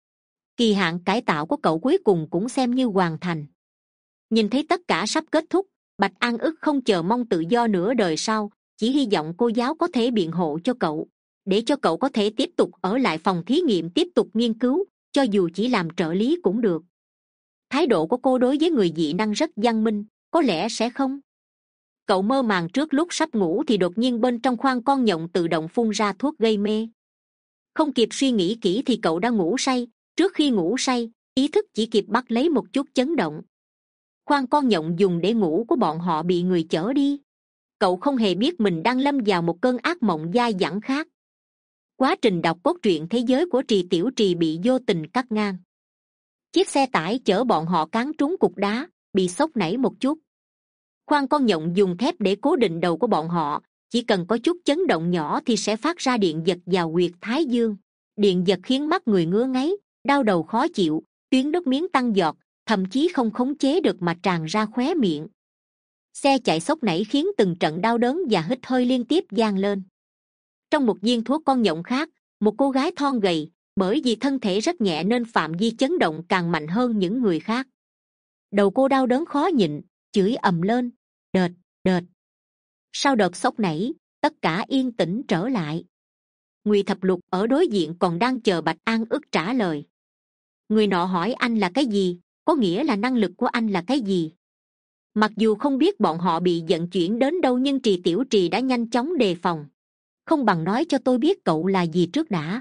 Kỳ hạn cải tạo của cậu cuối cùng cũng xem như hoàn thành. Nhìn thấy tất cả sắp kết thúc, Bạch An ức không chờ mong tự do nửa đời sau, chỉ hy vọng cô giáo có thể biện hộ cho cậu, để cho cậu có thể tiếp tục ở lại phòng thí nghiệm tiếp tục nghiên cứu, cho dù chỉ làm trợ lý cũng được. Thái độ của cô đối với người dị năng rất văn minh, có lẽ sẽ không. Cậu mơ màng trước lúc sắp ngủ thì đột nhiên bên trong khoang con nhộng tự động phun ra thuốc gây mê. Không kịp suy nghĩ kỹ thì cậu đã ngủ say, trước khi ngủ say, ý thức chỉ kịp bắt lấy một chút chấn động. Khoang con nhộng dùng để ngủ của bọn họ bị người chở đi. Cậu không hề biết mình đang lâm vào một cơn ác mộng dai dẳng khác. Quá trình đọc cốt truyện thế giới của Trì Tiểu Trì bị vô tình cắt ngang. Chiếc xe tải chở bọn họ cán trúng cục đá, bị xốc nảy một chút. Khoang con nhộng dùng thép để cố định đầu của bọn họ, chỉ cần có chút chấn động nhỏ thì sẽ phát ra điện giật vào huyệt thái dương. Điện giật khiến mắt người ngứa ngáy, đau đầu khó chịu, tuyến nước miếng tăng giọt, thậm chí không khống chế được mà tràn ra khóe miệng. Xe chạy xốc nảy khiến từng trận đau đớn và hít hơi liên tiếp vang lên. Trong một viên thuốc con nhộng khác, một cô gái thon gầy, bởi vì thân thể rất nhẹ nên phạm vi chấn động càng mạnh hơn những người khác. Đầu cô đau đớn khó nhịn, chửi ầm lên, đệt, đệt. Sau đợt sốc nảy, tất cả yên tĩnh trở lại. Ngụy Thập Lục ở đối diện còn đang chờ Bạch An ức trả lời. Người nọ hỏi anh là cái gì, có nghĩa là năng lực của anh là cái gì. Mặc dù không biết bọn họ bị vận chuyển đến đâu nhưng Trì Tiểu Trì đã nhanh chóng đề phòng. Không bằng nói cho tôi biết cậu là gì trước đã.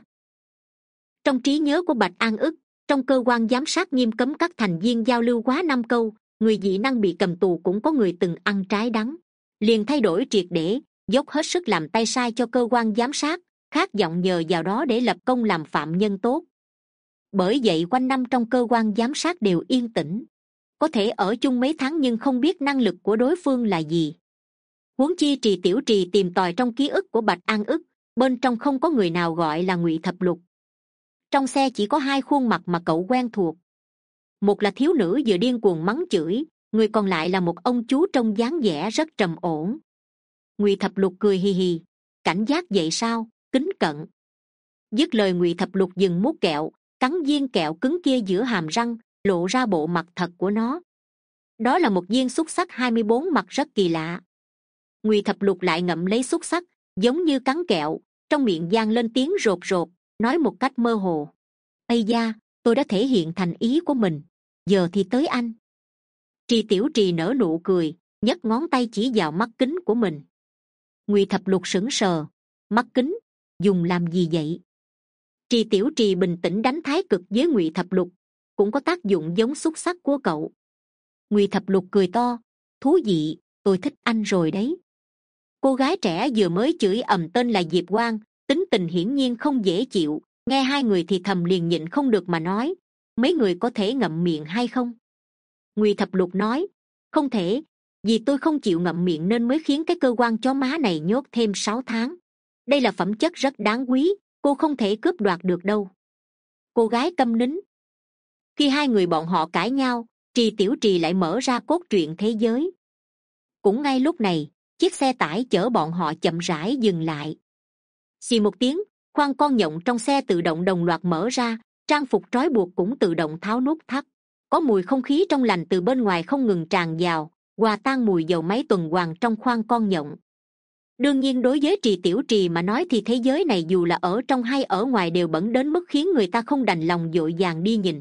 Trong trí nhớ của Bạch An ức, trong cơ quan giám sát nghiêm cấm các thành viên giao lưu quá năm câu, người dị năng bị cầm tù cũng có người từng ăn trái đắng. Liền thay đổi triệt để, dốc hết sức làm tay sai cho cơ quan giám sát, khát vọng nhờ vào đó để lập công làm phạm nhân tốt. Bởi vậy quanh năm trong cơ quan giám sát đều yên tĩnh. Có thể ở chung mấy tháng nhưng không biết năng lực của đối phương là gì. Huống chi Trì Tiểu Trì tìm tòi trong ký ức của Bạch An ức, bên trong không có người nào gọi là Ngụy Thập Lục. Trong xe chỉ có hai khuôn mặt mà cậu quen thuộc. Một là thiếu nữ vừa điên cuồng mắng chửi, người còn lại là một ông chú trông dáng vẻ rất trầm ổn. Ngụy Thập Lục cười hì hì, cảnh giác vậy sao, kính cận. Dứt lời Ngụy Thập Lục dừng mút kẹo, cắn viên kẹo cứng kia giữa hàm răng, lộ ra bộ mặt thật của nó. Đó là một viên xúc xắc hai mươi bốn mặt rất kỳ lạ. Ngụy Thập Lục lại ngậm lấy xúc xắc, giống như cắn kẹo, trong miệng vang lên tiếng rột rột, nói một cách mơ hồ. Ây da, tôi đã thể hiện thành ý của mình, giờ thì tới anh. Trì Tiểu Trì nở nụ cười, nhấc ngón tay chỉ vào mắt kính của mình. Ngụy Thập Lục sững sờ, mắt kính, dùng làm gì vậy? Trì Tiểu Trì bình tĩnh đánh thái cực với Ngụy Thập Lục, cũng có tác dụng giống xúc xắc của cậu. Ngụy Thập Lục cười to, thú vị, tôi thích anh rồi đấy. Cô gái trẻ vừa mới chửi ầm tên là Diệp Quang, tính tình hiển nhiên không dễ chịu, nghe hai người thì thầm liền nhịn không được mà nói, mấy người có thể ngậm miệng hay không? Ngụy Thập Lục nói, không thể, vì tôi không chịu ngậm miệng nên mới khiến cái cơ quan chó má này nhốt thêm sáu tháng. Đây là phẩm chất rất đáng quý, cô không thể cướp đoạt được đâu. Cô gái câm nín. Khi hai người bọn họ cãi nhau, Trì Tiểu Trì lại mở ra cốt truyện thế giới. Cũng ngay lúc này, chiếc xe tải chở bọn họ chậm rãi dừng lại. Xì một tiếng, khoang con nhộng trong xe tự động đồng loạt mở ra, trang phục trói buộc cũng tự động tháo nút thắt. Có mùi không khí trong lành từ bên ngoài không ngừng tràn vào, hòa tan mùi dầu máy tuần hoàn trong khoang con nhộng. Đương nhiên đối với Trì Tiểu Trì mà nói thì thế giới này dù là ở trong hay ở ngoài đều bẩn đến mức khiến người ta không đành lòng vội vàng đi nhìn.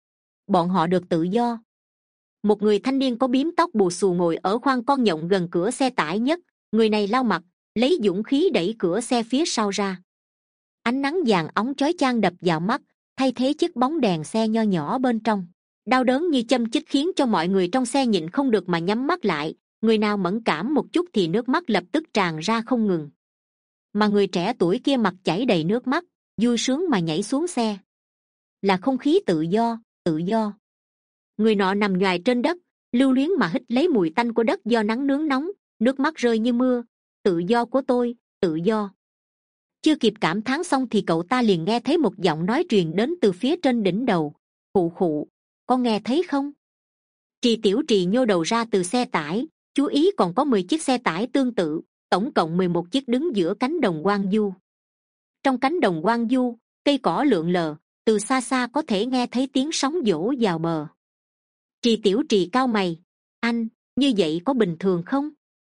Bọn họ được tự do. Một người thanh niên có bím tóc bù xù ngồi ở khoang con nhộng gần cửa xe tải nhất, Người này lau mặt, lấy dũng khí đẩy cửa xe phía sau ra. Ánh nắng vàng óng chói chang đập vào mắt, thay thế chiếc bóng đèn xe nho nhỏ bên trong. Đau đớn như châm chích khiến cho mọi người trong xe nhịn không được mà nhắm mắt lại. Người nào mẫn cảm một chút thì nước mắt lập tức tràn ra không ngừng. Mà người trẻ tuổi kia mặt chảy đầy nước mắt, vui sướng mà nhảy xuống xe. Là không khí tự do, tự do. Người nọ nằm nhoài trên đất, lưu luyến mà hít lấy mùi tanh của đất do nắng nướng nóng, nước mắt rơi như mưa. Tự do của tôi, tự do. Chưa kịp cảm thán xong thì cậu ta liền nghe thấy một giọng nói truyền đến từ phía trên đỉnh đầu. Khụ khụ, con nghe thấy không? Trì Tiểu Trì nhô đầu ra từ xe tải, chú ý còn có mười chiếc xe tải tương tự, tổng cộng mười một chiếc đứng giữa cánh đồng hoang vu. Trong cánh đồng hoang vu, cây cỏ lượn lờ, từ xa xa có thể nghe thấy tiếng sóng vỗ vào bờ. Trì Tiểu Trì cau mày. Anh, như vậy có bình thường không?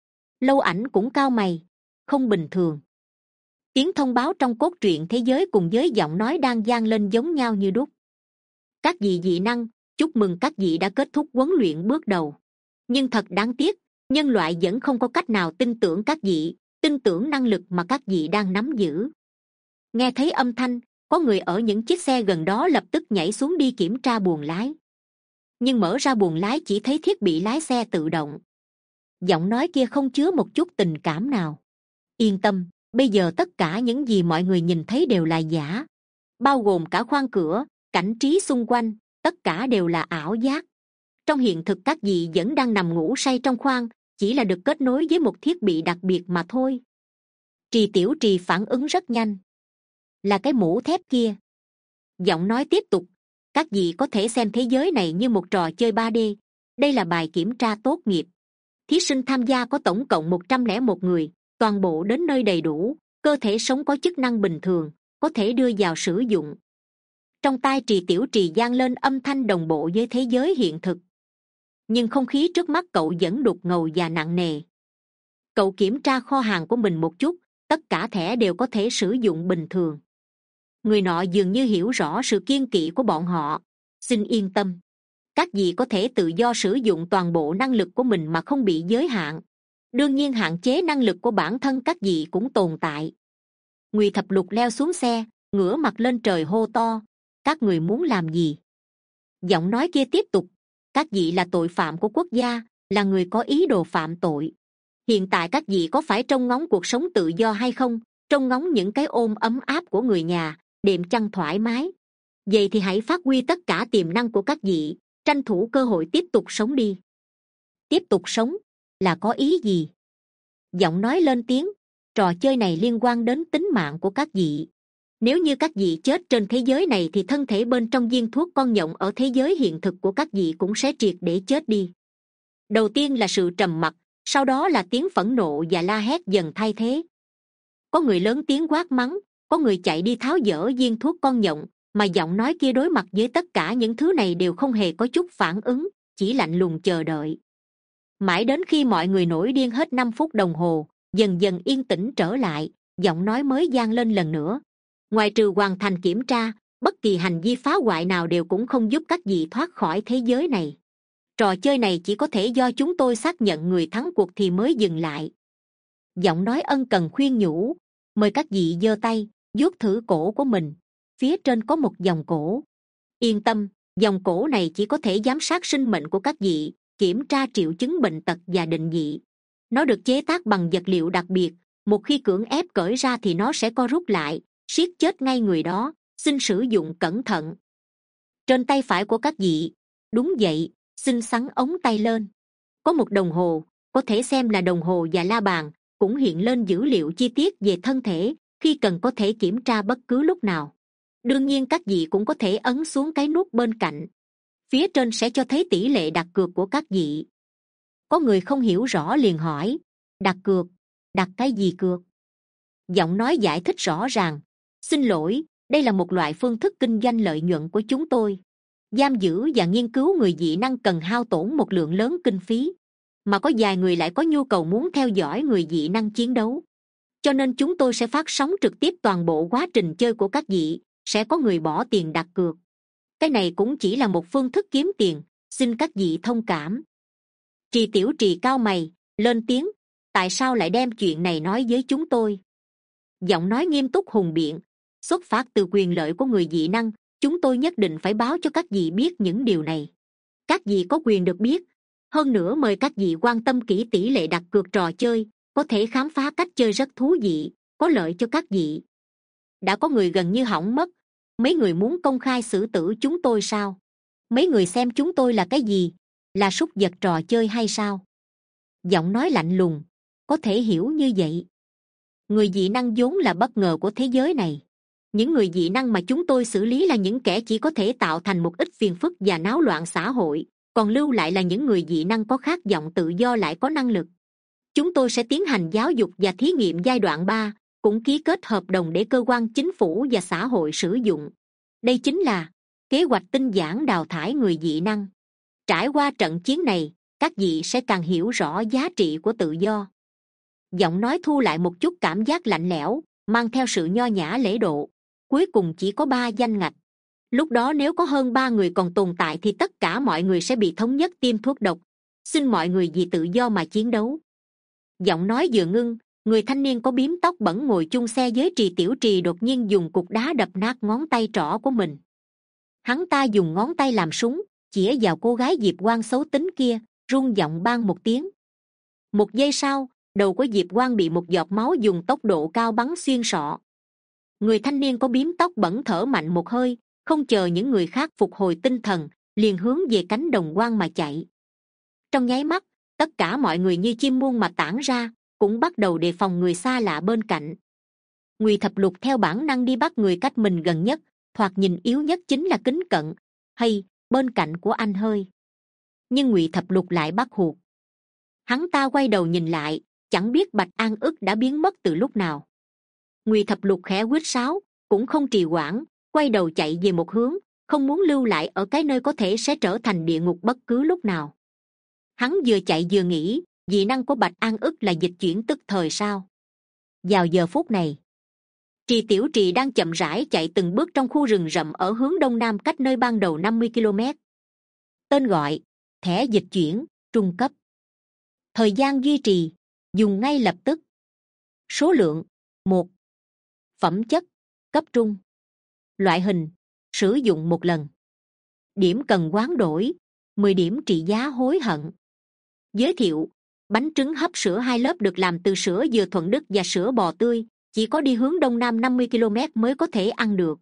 Lâu Ảnh cũng cau mày. Không bình thường. Tiếng thông báo trong cốt truyện thế giới cùng với giọng nói đang vang lên giống nhau như đúc. Các vị dị năng, chúc mừng các vị đã kết thúc huấn luyện bước đầu. Nhưng thật đáng tiếc, nhân loại vẫn không có cách nào tin tưởng các vị, tin tưởng năng lực mà các vị đang nắm giữ. Nghe thấy âm thanh, có người ở những chiếc xe gần đó lập tức nhảy xuống đi kiểm tra buồng lái. Nhưng mở ra buồng lái chỉ thấy thiết bị lái xe tự động. Giọng nói kia không chứa một chút tình cảm nào. Yên tâm, bây giờ tất cả những gì mọi người nhìn thấy đều là giả. Bao gồm cả khoang cửa, cảnh trí xung quanh, tất cả đều là ảo giác. Trong hiện thực các vị vẫn đang nằm ngủ say trong khoang, chỉ là được kết nối với một thiết bị đặc biệt mà thôi. Trì Tiểu Trì phản ứng rất nhanh. Là cái mũ thép kia. Giọng nói tiếp tục. Các vị có thể xem thế giới này như một trò chơi ba D. Đây là bài kiểm tra tốt nghiệp. Thí sinh tham gia có tổng cộng một trăm lẻ một người, toàn bộ đến nơi đầy đủ, cơ thể sống có chức năng bình thường, có thể đưa vào sử dụng. Trong tai Trì Tiểu Trì vang lên âm thanh đồng bộ với thế giới hiện thực. Nhưng không khí trước mắt cậu vẫn đục ngầu và nặng nề. Cậu kiểm tra kho hàng của mình một chút, tất cả thẻ đều có thể sử dụng bình thường. Người nọ dường như hiểu rõ sự kiêng kỵ của bọn họ. Xin yên tâm, các vị có thể tự do sử dụng toàn bộ năng lực của mình mà không bị giới hạn. Đương nhiên hạn chế năng lực của bản thân các vị cũng tồn tại. Ngụy Thập Lục leo xuống xe, ngửa mặt lên trời hô to. Các người muốn làm gì? Giọng nói kia tiếp tục. Các vị là tội phạm của quốc gia, là người có ý đồ phạm tội. Hiện tại các vị có phải trông ngóng cuộc sống tự do hay không? Trông ngóng những cái ôm ấm áp của người nhà, đệm chăn thoải mái. Vậy thì hãy phát huy tất cả tiềm năng của các vị, tranh thủ cơ hội tiếp tục sống đi. Tiếp tục sống là có ý gì? Giọng nói lên tiếng. Trò chơi này liên quan đến tính mạng của các vị. Nếu như các vị chết trên thế giới này thì thân thể bên trong viên thuốc con nhộng ở thế giới hiện thực của các vị cũng sẽ triệt để chết đi. Đầu tiên là sự trầm mặc, sau đó là tiếng phẫn nộ và la hét dần thay thế. Có người lớn tiếng quát mắng, có người chạy đi tháo dỡ viên thuốc con nhộng, mà giọng nói kia đối mặt với tất cả những thứ này đều không hề có chút phản ứng, chỉ lạnh lùng chờ đợi. Mãi đến khi mọi người nổi điên hết năm phút đồng hồ, dần dần yên tĩnh trở lại, giọng nói mới vang lên lần nữa. Ngoài trừ hoàn thành kiểm tra, bất kỳ hành vi phá hoại nào đều cũng không giúp các vị thoát khỏi thế giới này. Trò chơi này chỉ có thể do chúng tôi xác nhận người thắng cuộc thì mới dừng lại. Giọng nói ân cần khuyên nhủ. Mời các vị giơ tay, vuốt thử cổ của mình. Phía trên có một vòng cổ. Yên tâm, vòng cổ này chỉ có thể giám sát sinh mệnh của các vị, kiểm tra triệu chứng bệnh tật và định vị. Nó được chế tác bằng vật liệu đặc biệt, một khi cưỡng ép cởi ra thì nó sẽ co rút lại, siết chết ngay người đó. Xin sử dụng cẩn thận. Trên tay phải của các vị, đúng vậy, xin xắn ống tay lên. Có một đồng hồ, có thể xem là đồng hồ và la bàn, cũng hiện lên dữ liệu chi tiết về thân thể, khi cần có thể kiểm tra bất cứ lúc nào. Đương nhiên các vị cũng có thể ấn xuống cái nút bên cạnh. Phía trên sẽ cho thấy tỷ lệ đặt cược của các vị. Có người không hiểu rõ liền hỏi, đặt cược, đặt cái gì cược? Giọng nói giải thích rõ ràng, xin lỗi, đây là một loại phương thức kinh doanh lợi nhuận của chúng tôi. Giam giữ và nghiên cứu người dị năng cần hao tổn một lượng lớn kinh phí, mà có vài người lại có nhu cầu muốn theo dõi người dị năng chiến đấu. Cho nên chúng tôi sẽ phát sóng trực tiếp toàn bộ quá trình chơi của các vị, sẽ có người bỏ tiền đặt cược. Cái này cũng chỉ là một phương thức kiếm tiền, xin các vị thông cảm. Trì Tiểu Trì cau mày, lên tiếng, tại sao lại đem chuyện này nói với chúng tôi? Giọng nói nghiêm túc hùng biện, xuất phát từ quyền lợi của người dị năng, chúng tôi nhất định phải báo cho các vị biết những điều này. Các vị có quyền được biết. Hơn nữa mời các vị quan tâm kỹ tỷ lệ đặt cược trò chơi, có thể khám phá cách chơi rất thú vị, có lợi cho các vị. Đã có người gần như hỏng mất. Mấy người muốn công khai xử tử chúng tôi sao? Mấy người xem chúng tôi là cái gì? Là súc vật trò chơi hay sao? Giọng nói lạnh lùng, có thể hiểu như vậy. Người dị năng vốn là bất ngờ của thế giới này. Những người dị năng mà chúng tôi xử lý là những kẻ chỉ có thể tạo thành một ít phiền phức và náo loạn xã hội, còn lưu lại là những người dị năng có khát vọng tự do lại có năng lực. Chúng tôi sẽ tiến hành giáo dục và thí nghiệm giai đoạn ba, cũng ký kết hợp đồng để cơ quan chính phủ và xã hội sử dụng. Đây chính là kế hoạch tinh giản đào thải người dị năng. Trải qua trận chiến này, các vị sẽ càng hiểu rõ giá trị của tự do. Giọng nói thu lại một chút cảm giác lạnh lẽo, mang theo sự nho nhã lễ độ. Cuối cùng chỉ có ba danh ngạch. Lúc đó nếu có hơn ba người còn tồn tại thì tất cả mọi người sẽ bị thống nhất tiêm thuốc độc. Xin mọi người vì tự do mà chiến đấu. Giọng nói vừa ngưng, người thanh niên có bím tóc bẩn ngồi chung xe với Trì Tiểu Trì đột nhiên dùng cục đá đập nát ngón tay trỏ của mình. Hắn ta dùng ngón tay làm súng, chĩa vào cô gái Diệp Quang xấu tính kia, rung giọng ban một tiếng. Một giây sau, đầu của Diệp Quang bị một giọt máu dùng tốc độ cao bắn xuyên sọ. Người thanh niên có bím tóc bẩn thở mạnh một hơi, không chờ những người khác phục hồi tinh thần, liền hướng về cánh đồng hoang mà chạy. Trong nháy mắt, tất cả mọi người như chim muôn mà tản ra, cũng bắt đầu đề phòng người xa lạ bên cạnh. Ngụy Thập Lục theo bản năng đi bắt người cách mình gần nhất, thoạt nhìn yếu nhất chính là Kính Cận, hay bên cạnh của anh hơi. Nhưng Ngụy Thập Lục lại bắt hụt. Hắn ta quay đầu nhìn lại, chẳng biết Bạch An Ức đã biến mất từ lúc nào. Ngụy Thập Lục khẽ huýt sáo, cũng không trì hoãn, quay đầu chạy về một hướng, không muốn lưu lại ở cái nơi có thể sẽ trở thành địa ngục bất cứ lúc nào. Hắn vừa chạy vừa nghĩ, dị năng của Bạch An Ức là dịch chuyển tức thời sao? Vào giờ phút này, Trì Tiểu Trì đang chậm rãi chạy từng bước trong khu rừng rậm ở hướng đông nam cách nơi ban đầu năm mươi ki lô mét. Tên gọi: thẻ dịch chuyển trung cấp. Thời gian duy trì: dùng ngay lập tức. Số lượng: một. Phẩm chất: cấp trung. Loại hình: sử dụng một lần. Điểm cần hoán đổi: mười điểm trị giá hối hận. Giới thiệu: bánh trứng hấp sữa hai lớp được làm từ sữa dừa Thuận Đức và sữa bò tươi, chỉ có đi hướng đông nam năm mươi ki lô mét mới có thể ăn được.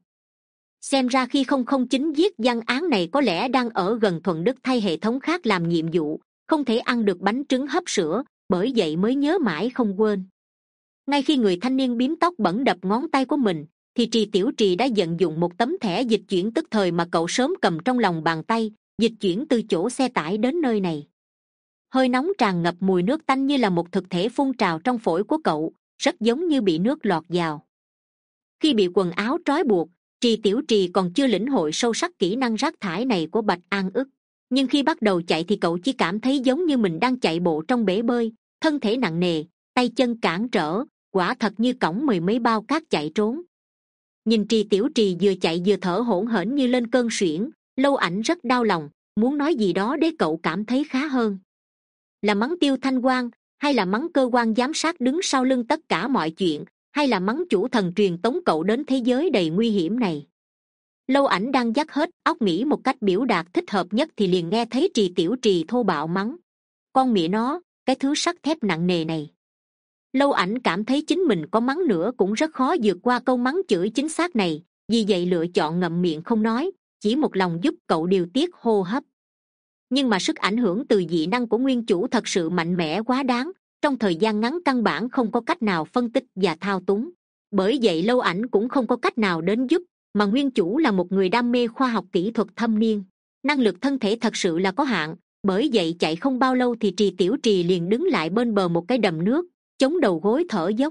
Xem ra khi không không chín viết văn án này có lẽ đang ở gần Thuận Đức thay hệ thống khác làm nhiệm vụ, không thể ăn được bánh trứng hấp sữa, bởi vậy mới nhớ mãi không quên. Ngay khi người thanh niên bím tóc bẩn đập ngón tay của mình, thì Trì Tiểu Trì đã vận dụng một tấm thẻ dịch chuyển tức thời mà cậu sớm cầm trong lòng bàn tay, dịch chuyển từ chỗ xe tải đến nơi này. Hơi nóng tràn ngập mùi nước tanh như là một thực thể phun trào trong phổi của cậu, rất giống như bị nước lọt vào. Khi bị quần áo trói buộc, Trì Tiểu Trì còn chưa lĩnh hội sâu sắc kỹ năng rác thải này của Bạch An Ức, nhưng khi bắt đầu chạy thì cậu chỉ cảm thấy giống như mình đang chạy bộ trong bể bơi, thân thể nặng nề, tay chân cản trở, quả thật như cõng mười mấy bao cát chạy trốn. Nhìn Trì Tiểu Trì vừa chạy vừa thở hổn hển như lên cơn suyễn, Lâu Ảnh rất đau lòng, muốn nói gì đó để cậu cảm thấy khá hơn. Là mắng Tiêu Thanh Quang, hay là mắng cơ quan giám sát đứng sau lưng tất cả mọi chuyện, hay là mắng chủ thần truyền tống cậu đến thế giới đầy nguy hiểm này? Lâu Ảnh đang dắt hết óc nghĩ một cách biểu đạt thích hợp nhất thì liền nghe thấy Trì Tiểu Trì thô bạo mắng: con mẹ nó, cái thứ sắt thép nặng nề này. Lâu Ảnh cảm thấy chính mình có mắng nữa cũng rất khó vượt qua câu mắng chửi chính xác này, vì vậy lựa chọn ngậm miệng không nói, chỉ một lòng giúp cậu điều tiết hô hấp. Nhưng mà sức ảnh hưởng từ dị năng của nguyên chủ thật sự mạnh mẽ quá đáng, trong thời gian ngắn căn bản không có cách nào phân tích và thao túng. Bởi vậy Lâu Ảnh cũng không có cách nào đến giúp, mà nguyên chủ là một người đam mê khoa học kỹ thuật thâm niên, năng lực thân thể thật sự là có hạn. Bởi vậy chạy không bao lâu thì Trì Tiểu Trì liền đứng lại bên bờ một cái đầm nước, chống đầu gối thở dốc.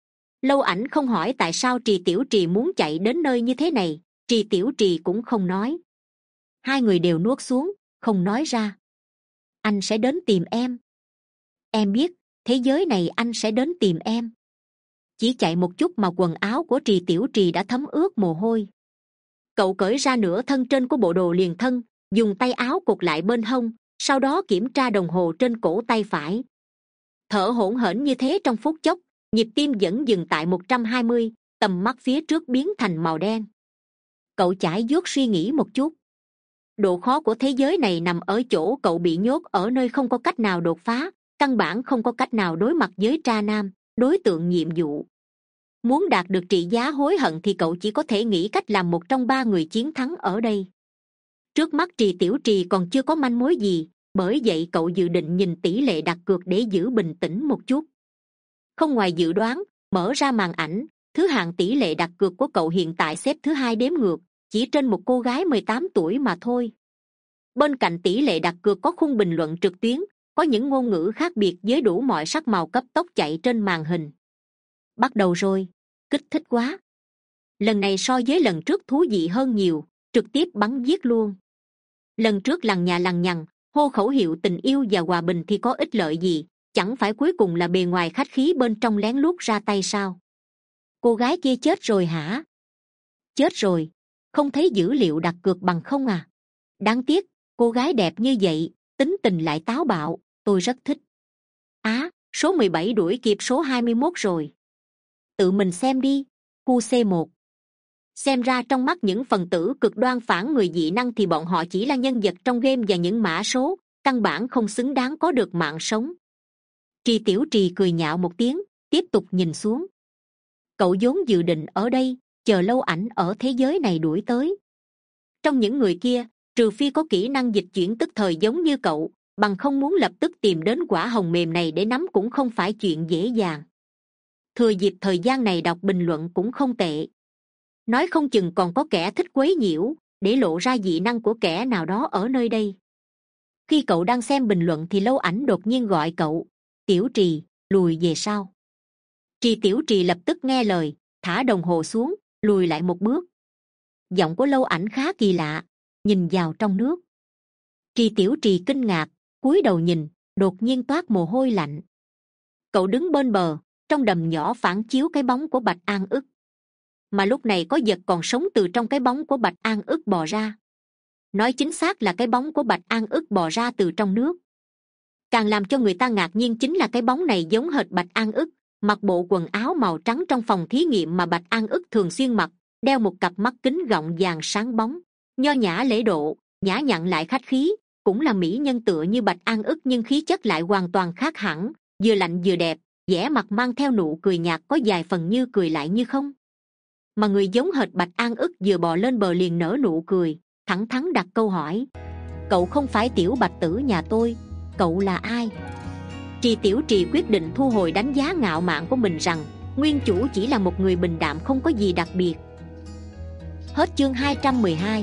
Lâu Ảnh không hỏi tại sao Trì Tiểu Trì muốn chạy đến nơi như thế này, Trì Tiểu Trì cũng không nói. Hai người đều nuốt xuống, không nói ra. Anh sẽ đến tìm em. Em biết, thế giới này anh sẽ đến tìm em. Chỉ chạy một chút mà quần áo của Trì Tiểu Trì đã thấm ướt mồ hôi. Cậu cởi ra nửa thân trên của bộ đồ liền thân, dùng tay áo cột lại bên hông, sau đó kiểm tra đồng hồ trên cổ tay phải. thở hổn hển như thế trong phút chốc, nhịp tim vẫn dừng tại một trăm hai mươi, tầm mắt phía trước biến thành màu đen. Cậu chải vuốt suy nghĩ một chút. Độ khó của thế giới này nằm ở chỗ cậu bị nhốt ở nơi không có cách nào đột phá, căn bản không có cách nào đối mặt với tra nam, đối tượng nhiệm vụ. Muốn đạt được trị giá hối hận thì cậu chỉ có thể nghĩ cách làm một trong ba người chiến thắng ở đây. Trước mắt Trì Tiểu Trì còn chưa có manh mối gì, bởi vậy cậu dự định nhìn tỷ lệ đặt cược để giữ bình tĩnh một chút. Không ngoài dự đoán, mở ra màn ảnh, thứ hạng tỷ lệ đặt cược của cậu hiện tại xếp thứ hai đếm ngược, chỉ trên một cô gái mười tám tuổi mà thôi. Bên cạnh tỷ lệ đặt cược có khung bình luận trực tuyến, có những ngôn ngữ khác biệt với đủ mọi sắc màu cấp tốc chạy trên màn hình. Bắt đầu rồi, kích thích quá. Lần này so với lần trước thú vị hơn nhiều, trực tiếp bắn giết luôn. Lần trước lằng nhà lằng nhằng, hô khẩu hiệu tình yêu và hòa bình thì có ích lợi gì, chẳng phải cuối cùng là bề ngoài khách khí bên trong lén lút ra tay sao? Cô gái kia chết rồi hả? Chết rồi, không thấy dữ liệu đặt cược bằng không à? Đáng tiếc, cô gái đẹp như vậy, tính tình lại táo bạo, tôi rất thích. Á, à, số mười bảy đuổi kịp số hai mươi mốt rồi. Tự mình xem đi, khu C một. Xem ra trong mắt những phần tử cực đoan phản người dị năng thì bọn họ chỉ là nhân vật trong game và những mã số, căn bản không xứng đáng có được mạng sống. Trì Tiểu Trì cười nhạo một tiếng, tiếp tục nhìn xuống. Cậu vốn dự định ở đây, chờ lâu ảnh ở thế giới này đuổi tới. Trong những người kia, trừ phi có kỹ năng dịch chuyển tức thời giống như cậu, bằng không muốn lập tức tìm đến quả hồng mềm này để nắm cũng không phải chuyện dễ dàng. Thừa dịp thời gian này đọc bình luận cũng không tệ. Nói không chừng còn có kẻ thích quấy nhiễu, để lộ ra dị năng của kẻ nào đó ở nơi đây. Khi cậu đang xem bình luận thì lâu ảnh đột nhiên gọi cậu, Tiểu Trì, lùi về sau. Trì Tiểu Trì lập tức nghe lời, thả đồng hồ xuống, lùi lại một bước. Giọng của lâu ảnh khá kỳ lạ, nhìn vào trong nước. Trì Tiểu Trì kinh ngạc, cúi đầu nhìn, đột nhiên toát mồ hôi lạnh. Cậu đứng bên bờ, trong đầm nhỏ phản chiếu cái bóng của Bạch An Ức. Mà lúc này có vật còn sống từ trong cái bóng của Bạch An Ức bò ra. Nói chính xác là cái bóng của Bạch An Ức bò ra từ trong nước. Càng làm cho người ta ngạc nhiên chính là cái bóng này giống hệt Bạch An Ức, mặc bộ quần áo màu trắng trong phòng thí nghiệm mà Bạch An Ức thường xuyên mặc, đeo một cặp mắt kính gọng vàng sáng bóng, nho nhã lễ độ, nhã nhặn lại khách khí, cũng là mỹ nhân tựa như Bạch An Ức nhưng khí chất lại hoàn toàn khác hẳn, vừa lạnh vừa đẹp, vẻ mặt mang theo nụ cười nhạt có vài phần như cười lại như không. Mà người giống hệt Bạch An Ức vừa bò lên bờ liền nở nụ cười, thẳng thắn đặt câu hỏi. Cậu không phải Tiểu Bạch Tử nhà tôi, cậu là ai? Trì Tiểu Trì quyết định thu hồi đánh giá ngạo mạn của mình rằng nguyên chủ chỉ là một người bình đạm không có gì đặc biệt. Hết chương hai trăm mười hai.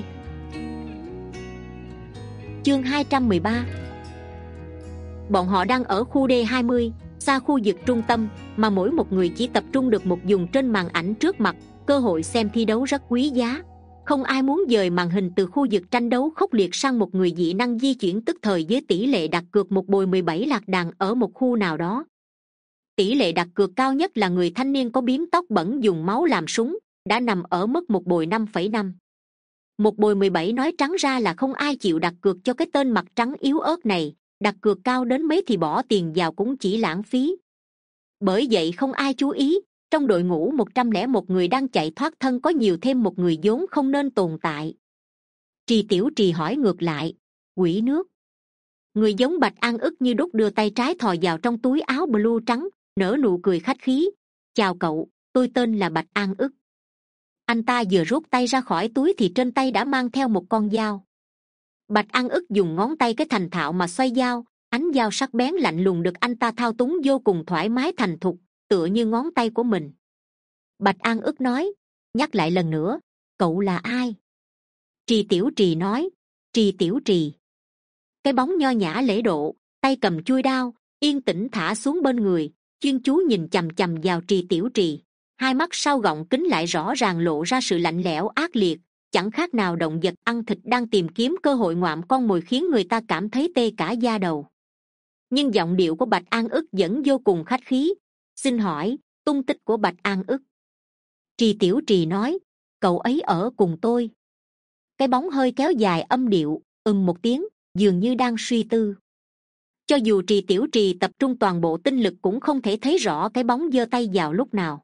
Chương hai trăm mười ba. Bọn họ đang ở khu D hai mươi, xa khu vực trung tâm, mà mỗi một người chỉ tập trung được một vùng trên màn ảnh trước mặt. Cơ hội xem thi đấu rất quý giá, không ai muốn dời màn hình từ khu vực tranh đấu khốc liệt sang một người dị năng di chuyển tức thời với tỷ lệ đặt cược một bồi mười bảy lạc đàn ở một khu nào đó. Tỷ lệ đặt cược cao nhất là người thanh niên có biếm tóc bẩn dùng máu làm súng, đã nằm ở mức một bồi năm phẩy năm. Một bồi mười bảy nói trắng ra là không ai chịu đặt cược cho cái tên mặt trắng yếu ớt này, đặt cược cao đến mấy thì bỏ tiền vào cũng chỉ lãng phí. Bởi vậy không ai chú ý, trong đội ngũ một trăm lẻ một người đang chạy thoát thân có nhiều thêm một người vốn không nên tồn tại. Trì Tiểu Trì hỏi ngược lại, quỷ nước. Người giống Bạch An Ức như đúc đưa tay trái thò vào trong túi áo blue trắng, nở nụ cười khách khí. Chào cậu, tôi tên là Bạch An Ức. Anh ta vừa rút tay ra khỏi túi thì trên tay đã mang theo một con dao. Bạch An Ức dùng ngón tay cái thành thạo mà xoay dao, ánh dao sắc bén lạnh lùng được anh ta thao túng vô cùng thoải mái thành thục, tựa như ngón tay của mình. Bạch An Ức nói, nhắc lại lần nữa, cậu là ai? Trì Tiểu Trì nói, Trì Tiểu Trì. Cái bóng nho nhã lễ độ, tay cầm chuôi đao, yên tĩnh thả xuống bên người, chuyên chú nhìn chằm chằm vào Trì Tiểu Trì. Hai mắt sau gọng kính lại rõ ràng lộ ra sự lạnh lẽo ác liệt, chẳng khác nào động vật ăn thịt đang tìm kiếm cơ hội ngoạm con mồi khiến người ta cảm thấy tê cả da đầu. Nhưng giọng điệu của Bạch An Ức vẫn vô cùng khách khí. Xin hỏi, tung tích của Bạch An Ức. Trì Tiểu Trì nói, cậu ấy ở cùng tôi. Cái bóng hơi kéo dài âm điệu, ừm một tiếng, dường như đang suy tư. Cho dù Trì Tiểu Trì tập trung toàn bộ tinh lực cũng không thể thấy rõ cái bóng giơ tay vào lúc nào.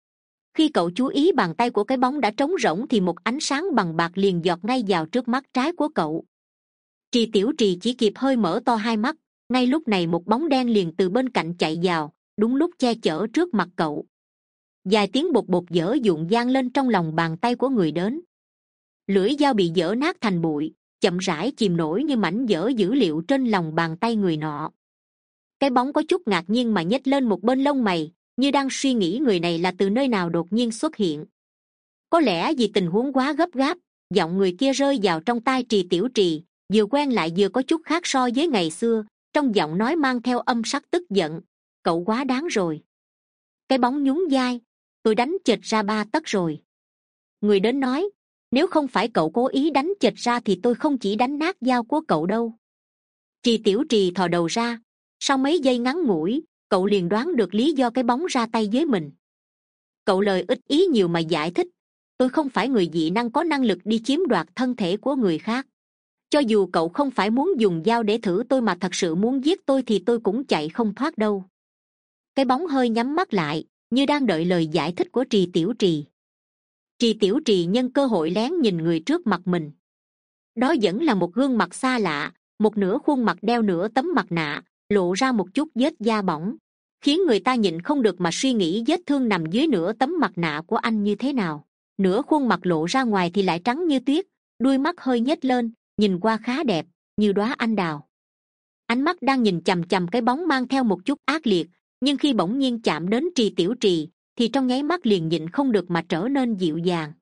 Khi cậu chú ý bàn tay của cái bóng đã trống rỗng thì một ánh sáng bằng bạc liền giọt ngay vào trước mắt trái của cậu. Trì Tiểu Trì chỉ kịp hơi mở to hai mắt, ngay lúc này một bóng đen liền từ bên cạnh chạy vào, đúng lúc che chở trước mặt cậu. Vài tiếng bột bột dở dụng vang lên trong lòng bàn tay của người đến. Lưỡi dao bị dở nát thành bụi, chậm rãi chìm nổi như mảnh vỡ dữ liệu trên lòng bàn tay người nọ. Cái bóng có chút ngạc nhiên mà nhếch lên một bên lông mày, như đang suy nghĩ người này là từ nơi nào đột nhiên xuất hiện. Có lẽ vì tình huống quá gấp gáp, giọng người kia rơi vào trong tai Trì Tiểu Trì, vừa quen lại vừa có chút khác so với ngày xưa, trong giọng nói mang theo âm sắc tức giận. Cậu quá đáng rồi. Cái bóng nhún vai, tôi đánh chệch ra ba tấc rồi. Người đến nói, nếu không phải cậu cố ý đánh chệch ra thì tôi không chỉ đánh nát dao của cậu đâu. Trì Tiểu Trì thò đầu ra, sau mấy giây ngắn ngủi, cậu liền đoán được lý do cái bóng ra tay với mình. Cậu lời ít ý nhiều mà giải thích, tôi không phải người dị năng có năng lực đi chiếm đoạt thân thể của người khác. Cho dù cậu không phải muốn dùng dao để thử tôi mà thật sự muốn giết tôi thì tôi cũng chạy không thoát đâu. Cái bóng hơi nhắm mắt lại, như đang đợi lời giải thích của Trì Tiểu Trì. Trì Tiểu Trì nhân cơ hội lén nhìn người trước mặt mình. Đó vẫn là một gương mặt xa lạ, một nửa khuôn mặt đeo nửa tấm mặt nạ, lộ ra một chút vết da bỏng, khiến người ta nhịn không được mà suy nghĩ vết thương nằm dưới nửa tấm mặt nạ của anh như thế nào. Nửa khuôn mặt lộ ra ngoài thì lại trắng như tuyết, đuôi mắt hơi nhếch lên, nhìn qua khá đẹp, như đóa anh đào. Ánh mắt đang nhìn chằm chằm cái bóng mang theo một chút ác liệt, nhưng khi bỗng nhiên chạm đến Trì Tiểu Trì thì trong nháy mắt liền nhịn không được mà trở nên dịu dàng.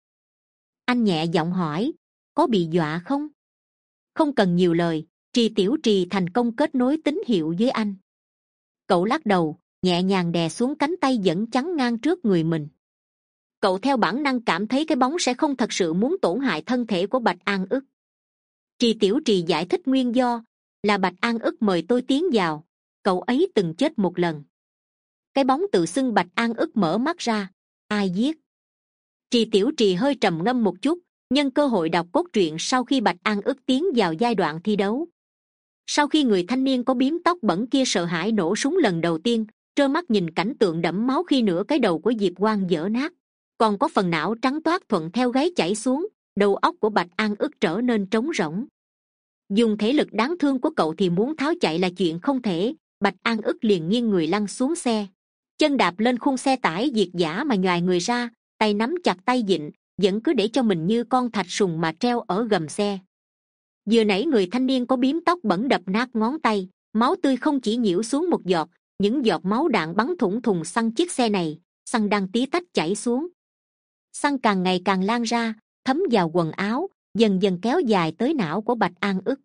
Anh nhẹ giọng hỏi, có bị dọa không? Không cần nhiều lời, Trì Tiểu Trì thành công kết nối tín hiệu với anh. Cậu lắc đầu, nhẹ nhàng đè xuống cánh tay vẫn chắn ngang trước người mình. Cậu theo bản năng cảm thấy cái bóng sẽ không thật sự muốn tổn hại thân thể của Bạch An Ức. Trì Tiểu Trì giải thích nguyên do là Bạch An Ức mời tôi tiến vào, cậu ấy từng chết một lần. Cái bóng tự xưng Bạch An Ức mở mắt ra, ai giết? Trì Tiểu Trì hơi trầm ngâm một chút, nhân cơ hội đọc cốt truyện sau khi Bạch An Ức tiến vào giai đoạn thi đấu. Sau khi người thanh niên có bím tóc bẩn kia sợ hãi nổ súng lần đầu tiên, trơ mắt nhìn cảnh tượng đẫm máu khi nửa cái đầu của Diệp Quang vỡ nát, còn có phần não trắng toát thuận theo gáy chảy xuống, đầu óc của Bạch An Ức trở nên trống rỗng. Dùng thể lực đáng thương của cậu thì muốn tháo chạy là chuyện không thể. Bạch An Ức liền nghiêng người lăn xuống xe, chân đạp lên khung xe tải việt dã mà nhoài người ra, tay nắm chặt tay vịn, vẫn cứ để cho mình như con thạch sùng mà treo ở gầm xe. Vừa nãy người thanh niên có bím tóc bẩn đập nát ngón tay, máu tươi không chỉ nhiễu xuống một giọt, những giọt máu đạn bắn thủng thùng xăng chiếc xe này, xăng đang tí tách chảy xuống. Xăng càng ngày càng lan ra, thấm vào quần áo, dần dần kéo dài tới não của Bạch An Ức.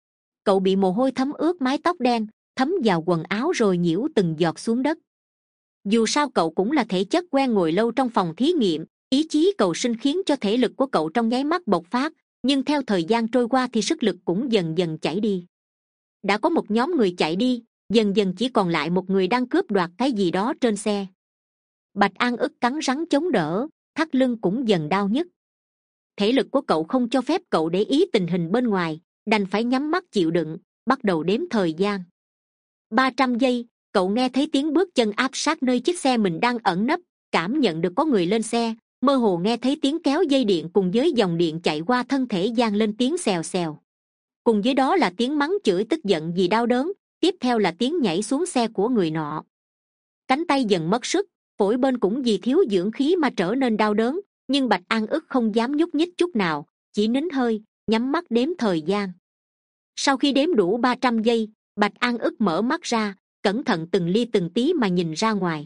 Cậu bị mồ hôi thấm ướt mái tóc đen, thấm vào quần áo rồi nhiễu từng giọt xuống đất. Dù sao cậu cũng là thể chất quen ngồi lâu trong phòng thí nghiệm, ý chí cầu sinh khiến cho thể lực của cậu trong nháy mắt bộc phát, nhưng theo thời gian trôi qua thì sức lực cũng dần dần chảy đi. Đã có một nhóm người chạy đi, dần dần chỉ còn lại một người đang cướp đoạt cái gì đó trên xe. Bạch An Ức cắn răng chống đỡ, thắt lưng cũng dần đau nhức. Thể lực của cậu không cho phép cậu để ý tình hình bên ngoài, đành phải nhắm mắt chịu đựng, bắt đầu đếm thời gian. Ba trăm giây, cậu nghe thấy tiếng bước chân áp sát nơi chiếc xe mình đang ẩn nấp, cảm nhận được có người lên xe, mơ hồ nghe thấy tiếng kéo dây điện cùng với dòng điện chạy qua thân thể vang lên tiếng xèo xèo. Cùng với đó là tiếng mắng chửi tức giận vì đau đớn, tiếp theo là tiếng nhảy xuống xe của người nọ. Cánh tay dần mất sức, phổi bên cũng vì thiếu dưỡng khí mà trở nên đau đớn, nhưng Bạch An Ức không dám nhúc nhích chút nào, chỉ nín hơi, nhắm mắt đếm thời gian. Sau khi đếm đủ ba trăm giây, Bạch An Ức mở mắt ra, cẩn thận từng ly từng tí mà nhìn ra ngoài.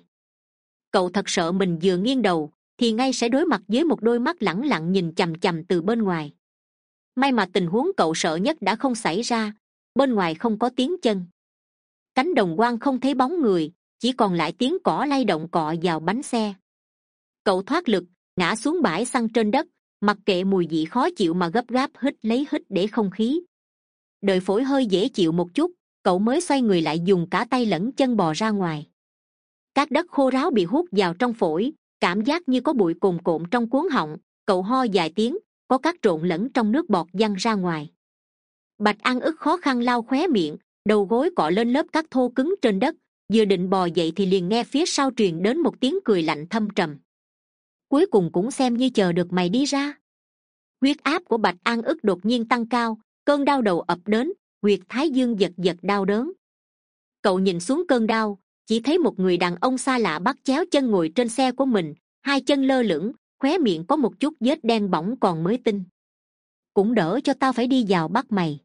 Cậu thật sợ mình vừa nghiêng đầu thì ngay sẽ đối mặt với một đôi mắt lẳng lặng nhìn chằm chằm từ bên ngoài. May mà tình huống cậu sợ nhất đã không xảy ra, bên ngoài không có tiếng chân. Cánh đồng hoang không thấy bóng người, chỉ còn lại tiếng cỏ lay động cọ vào bánh xe. Cậu thoát lực, ngã xuống bãi xăng trên đất, mặc kệ mùi vị khó chịu mà gấp gáp hít lấy hít để không khí. Đợi phổi hơi dễ chịu một chút, cậu mới xoay người lại dùng cả tay lẫn chân bò ra ngoài. Các đất khô ráo bị hút vào trong phổi, cảm giác như có bụi cồn cộn trong cuống họng, cậu ho vài tiếng, có cát trộn lẫn trong nước bọt văng ra ngoài. Bạch An Ức khó khăn lau khóe miệng, đầu gối cọ lên lớp cát thô cứng trên đất, vừa định bò dậy thì liền nghe phía sau truyền đến một tiếng cười lạnh thâm trầm. Cuối cùng cũng xem như chờ được mày đi ra. Huyết áp của Bạch An ức đột nhiên tăng cao, cơn đau đầu ập đến, huyệt thái dương giật giật đau đớn. Cậu nhìn xuống cơn đau, chỉ thấy một người đàn ông xa lạ bắt chéo chân ngồi trên xe của mình, hai chân lơ lửng, khóe miệng có một chút vết đen bỏng còn mới tinh. Cũng đỡ cho tao phải đi vào bắt mày.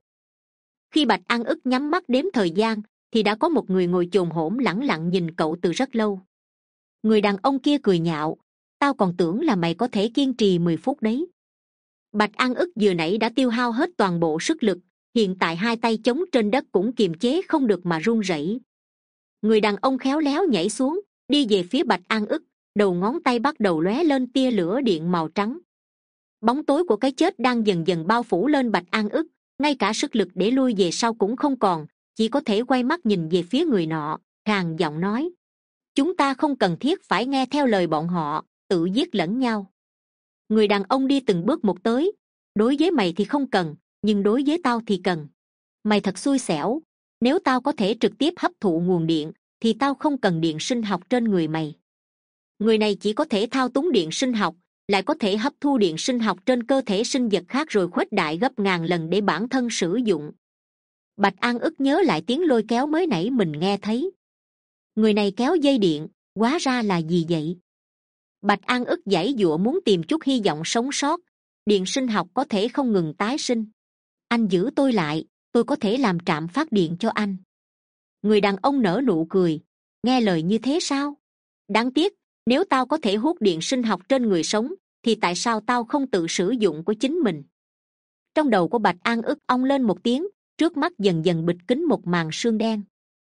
Khi Bạch An ức nhắm mắt đếm thời gian thì đã có một người ngồi chồm hổm lẳng lặng nhìn cậu từ rất lâu. Người đàn ông kia cười nhạo, tao còn tưởng là mày có thể kiên trì mười phút đấy. Bạch An ức vừa nãy đã tiêu hao hết toàn bộ sức lực, hiện tại hai tay chống trên đất cũng kiềm chế không được mà run rẩy. Người đàn ông khéo léo nhảy xuống, đi về phía Bạch An ức, đầu ngón tay bắt đầu lóe lên tia lửa điện màu trắng. Bóng tối của cái chết đang dần dần bao phủ lên Bạch An ức, ngay cả sức lực để lui về sau cũng không còn, chỉ có thể quay mắt nhìn về phía người nọ, khàn giọng nói: chúng ta không cần thiết phải nghe theo lời bọn họ, tự giết lẫn nhau. Người đàn ông đi từng bước một tới: đối với mày thì không cần, nhưng đối với tao thì cần. Mày thật xui xẻo, nếu tao có thể trực tiếp hấp thụ nguồn điện thì tao không cần điện sinh học trên người mày. Người này chỉ có thể thao túng điện sinh học, lại có thể hấp thu điện sinh học trên cơ thể sinh vật khác rồi khuếch đại gấp ngàn lần để bản thân sử dụng. Bạch An ức nhớ lại tiếng lôi kéo mới nãy mình nghe thấy. Người này kéo dây điện, hóa ra là gì vậy? Bạch An ức giãy giụa muốn tìm chút hy vọng sống sót. Điện sinh học có thể không ngừng tái sinh. Anh giữ tôi lại, tôi có thể làm trạm phát điện cho anh. Người đàn ông nở nụ cười. Nghe lời như thế sao? Đáng tiếc, nếu tao có thể hút điện sinh học trên người sống thì tại sao tao không tự sử dụng của chính mình? Trong đầu của Bạch An ức ong lên một tiếng, trước mắt dần dần bịt kín một màn sương đen.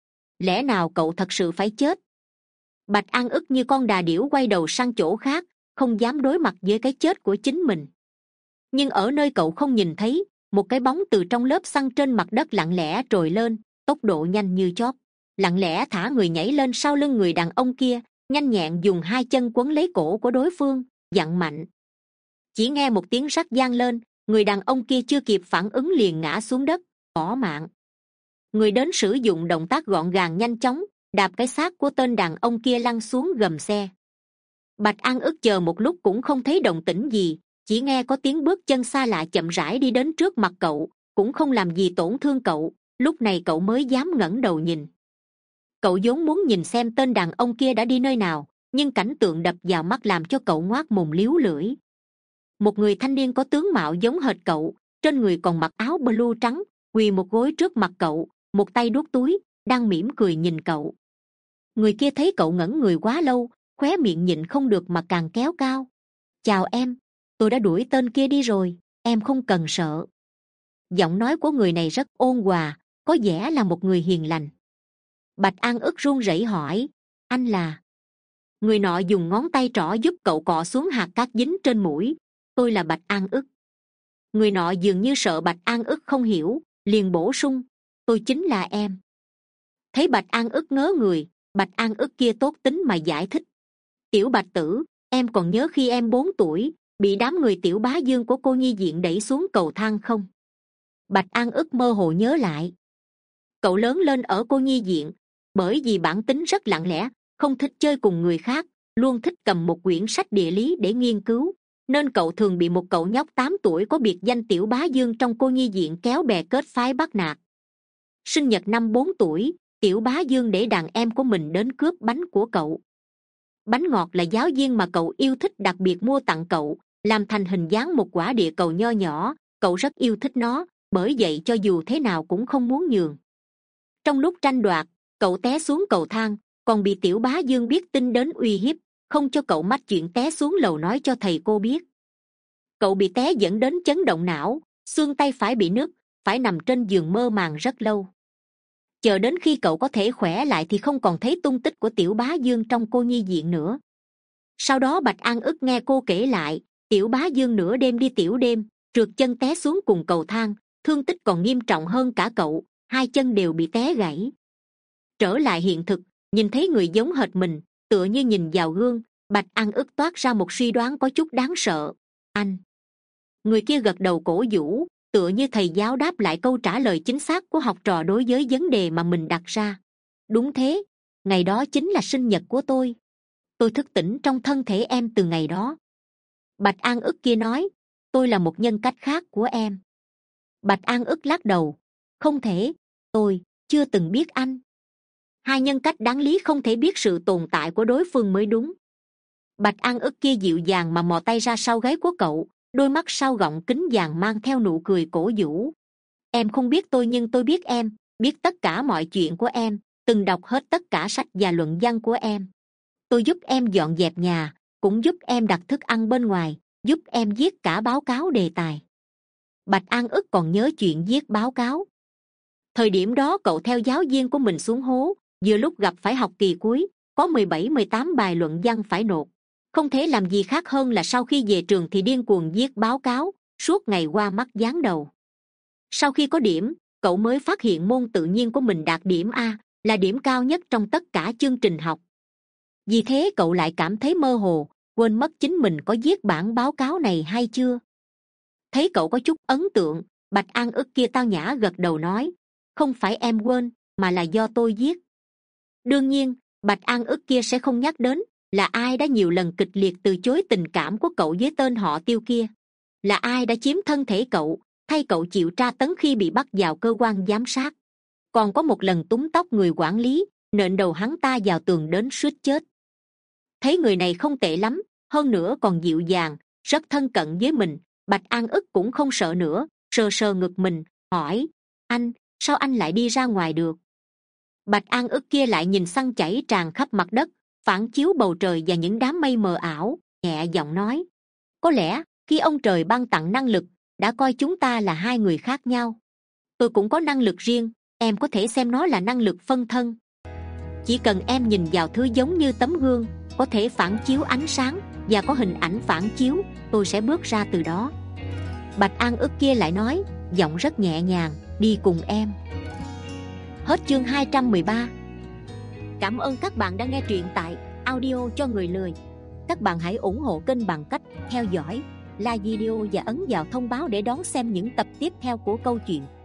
Lẽ nào cậu thật sự phải chết? Bạch An ức như con đà điểu quay đầu sang chỗ khác, không dám đối mặt với cái chết của chính mình. Nhưng ở nơi cậu không nhìn thấy, một cái bóng từ trong lớp xăng trên mặt đất lặng lẽ trồi lên, tốc độ nhanh như chóp, lặng lẽ thả người nhảy lên sau lưng người đàn ông kia, nhanh nhẹn dùng hai chân quấn lấy cổ của đối phương, dặn mạnh. Chỉ nghe một tiếng rắc vang lên, người đàn ông kia chưa kịp phản ứng liền ngã xuống đất, bỏ mạng. Người đến sử dụng động tác gọn gàng nhanh chóng, đạp cái xác của tên đàn ông kia lăn xuống gầm xe. Bạch An ức chờ một lúc cũng không thấy động tĩnh gì, chỉ nghe có tiếng bước chân xa lạ chậm rãi đi đến trước mặt cậu, cũng không làm gì tổn thương cậu. Lúc này cậu mới dám ngẩng đầu nhìn. Cậu vốn muốn nhìn xem tên đàn ông kia đã đi nơi nào, nhưng cảnh tượng đập vào mắt làm cho cậu ngoác mồm líu lưỡi. Một người thanh niên có tướng mạo giống hệt cậu, trên người còn mặc áo blue trắng, quỳ một gối trước mặt cậu, một tay đút túi, đang mỉm cười nhìn cậu. Người kia thấy cậu ngẩn người quá lâu, khóe miệng nhịn không được mà càng kéo cao. Chào em, tôi đã đuổi tên kia đi rồi, em không cần sợ. Giọng nói của người này rất ôn hòa, có vẻ là một người hiền lành. Bạch An ức run rẩy hỏi: anh là? Người nọ dùng ngón tay trỏ giúp cậu cọ xuống hạt cát dính trên mũi. Tôi là Bạch An ức. Người nọ dường như sợ Bạch An ức không hiểu, liền bổ sung: tôi chính là em. Thấy Bạch An ức ngớ người, Bạch An ức kia tốt tính mà giải thích: tiểu Bạch tử, em còn nhớ khi em bốn tuổi bị đám người Tiểu Bá Dương của cô nhi viện đẩy xuống cầu thang không? Bạch An ức mơ hồ nhớ lại. Cậu lớn lên ở cô nhi viện, bởi vì bản tính rất lặng lẽ, không thích chơi cùng người khác, luôn thích cầm một quyển sách địa lý để nghiên cứu, nên cậu thường bị một cậu nhóc tám tuổi có biệt danh Tiểu Bá Dương trong cô nhi viện kéo bè kết phái bắt nạt. Sinh nhật năm bốn tuổi, Tiểu Bá Dương để đàn em của mình đến cướp bánh của cậu. Bánh ngọt là giáo viên mà cậu yêu thích đặc biệt mua tặng cậu, làm thành hình dáng một quả địa cầu nho nhỏ. Cậu rất yêu thích nó, bởi vậy cho dù thế nào cũng không muốn nhường. Trong lúc tranh đoạt, cậu té xuống cầu thang, còn bị Tiểu Bá Dương biết tin đến uy hiếp, không cho cậu mách chuyện té xuống lầu nói cho thầy cô biết. Cậu bị té dẫn đến chấn động não, xương tay phải bị nứt, phải nằm trên giường mơ màng rất lâu. Chờ đến khi cậu có thể khỏe lại thì không còn thấy tung tích của Tiểu Bá Dương trong cô nhi viện nữa. Sau đó Bạch An ức nghe cô kể lại, Tiểu Bá Dương nửa đêm đi tiểu đêm, trượt chân té xuống cùng cầu thang, thương tích còn nghiêm trọng hơn cả cậu, hai chân đều bị té gãy. Trở lại hiện thực, nhìn thấy người giống hệt mình, tựa như nhìn vào gương, Bạch An ức toát ra một suy đoán có chút đáng sợ. Anh. Người kia gật đầu cổ vũ, tựa như thầy giáo đáp lại câu trả lời chính xác của học trò đối với vấn đề mà mình đặt ra. Đúng thế, ngày đó chính là sinh nhật của tôi. Tôi thức tỉnh trong thân thể em từ ngày đó. Bạch An ức kia nói, tôi là một nhân cách khác của em. Bạch An ức lắc đầu, không thể, tôi chưa từng biết anh. Hai nhân cách đáng lý không thể biết sự tồn tại của đối phương mới đúng. Bạch An ức kia dịu dàng mà mò tay ra sau gáy của cậu, đôi mắt sau gọng kính vàng mang theo nụ cười cổ vũ. Em không biết tôi nhưng tôi biết em, biết tất cả mọi chuyện của em, từng đọc hết tất cả sách và luận văn của em. Tôi giúp em dọn dẹp nhà, cũng giúp em đặt thức ăn bên ngoài, giúp em viết cả báo cáo đề tài. Bạch An ức còn nhớ chuyện viết báo cáo. Thời điểm đó cậu theo giáo viên của mình xuống hố, vừa lúc gặp phải học kỳ cuối, có mười bảy mười tám bài luận văn phải nộp. Không thể làm gì khác hơn là sau khi về trường thì điên cuồng viết báo cáo, suốt ngày qua mắt dán đầu. Sau khi có điểm, cậu mới phát hiện môn tự nhiên của mình đạt điểm A, là điểm cao nhất trong tất cả chương trình học. Vì thế cậu lại cảm thấy mơ hồ, quên mất chính mình có viết bản báo cáo này hay chưa. Thấy cậu có chút ấn tượng, Bạch An ức kia tao nhã gật đầu nói, không phải em quên, mà là do tôi viết. Đương nhiên, Bạch An ức kia sẽ không nhắc đến là ai đã nhiều lần kịch liệt từ chối tình cảm của cậu với tên họ Tiêu kia, là ai đã chiếm thân thể cậu, thay cậu chịu tra tấn khi bị bắt vào cơ quan giám sát. Còn có một lần túm tóc người quản lý, nện đầu hắn ta vào tường đến suýt chết. Thấy người này không tệ lắm, hơn nữa còn dịu dàng, rất thân cận với mình, Bạch An ức cũng không sợ nữa, sờ sờ ngực mình, hỏi, anh, sao anh lại đi ra ngoài được? Bạch An ức kia lại nhìn xăng chảy tràn khắp mặt đất, phản chiếu bầu trời và những đám mây mờ ảo, nhẹ giọng nói, có lẽ khi ông trời ban tặng năng lực, đã coi chúng ta là hai người khác nhau. Tôi cũng có năng lực riêng, em có thể xem nó là năng lực phân thân. Chỉ cần em nhìn vào thứ giống như tấm gương, có thể phản chiếu ánh sáng và có hình ảnh phản chiếu, tôi sẽ bước ra từ đó. Bạch An ức kia lại nói, giọng rất nhẹ nhàng, đi cùng em. Hết chương hai trăm mười ba. Cảm ơn các bạn đã nghe truyện tại audio cho người lười. Các bạn hãy ủng hộ kênh bằng cách theo dõi, like video và ấn vào thông báo để đón xem những tập tiếp theo của câu chuyện.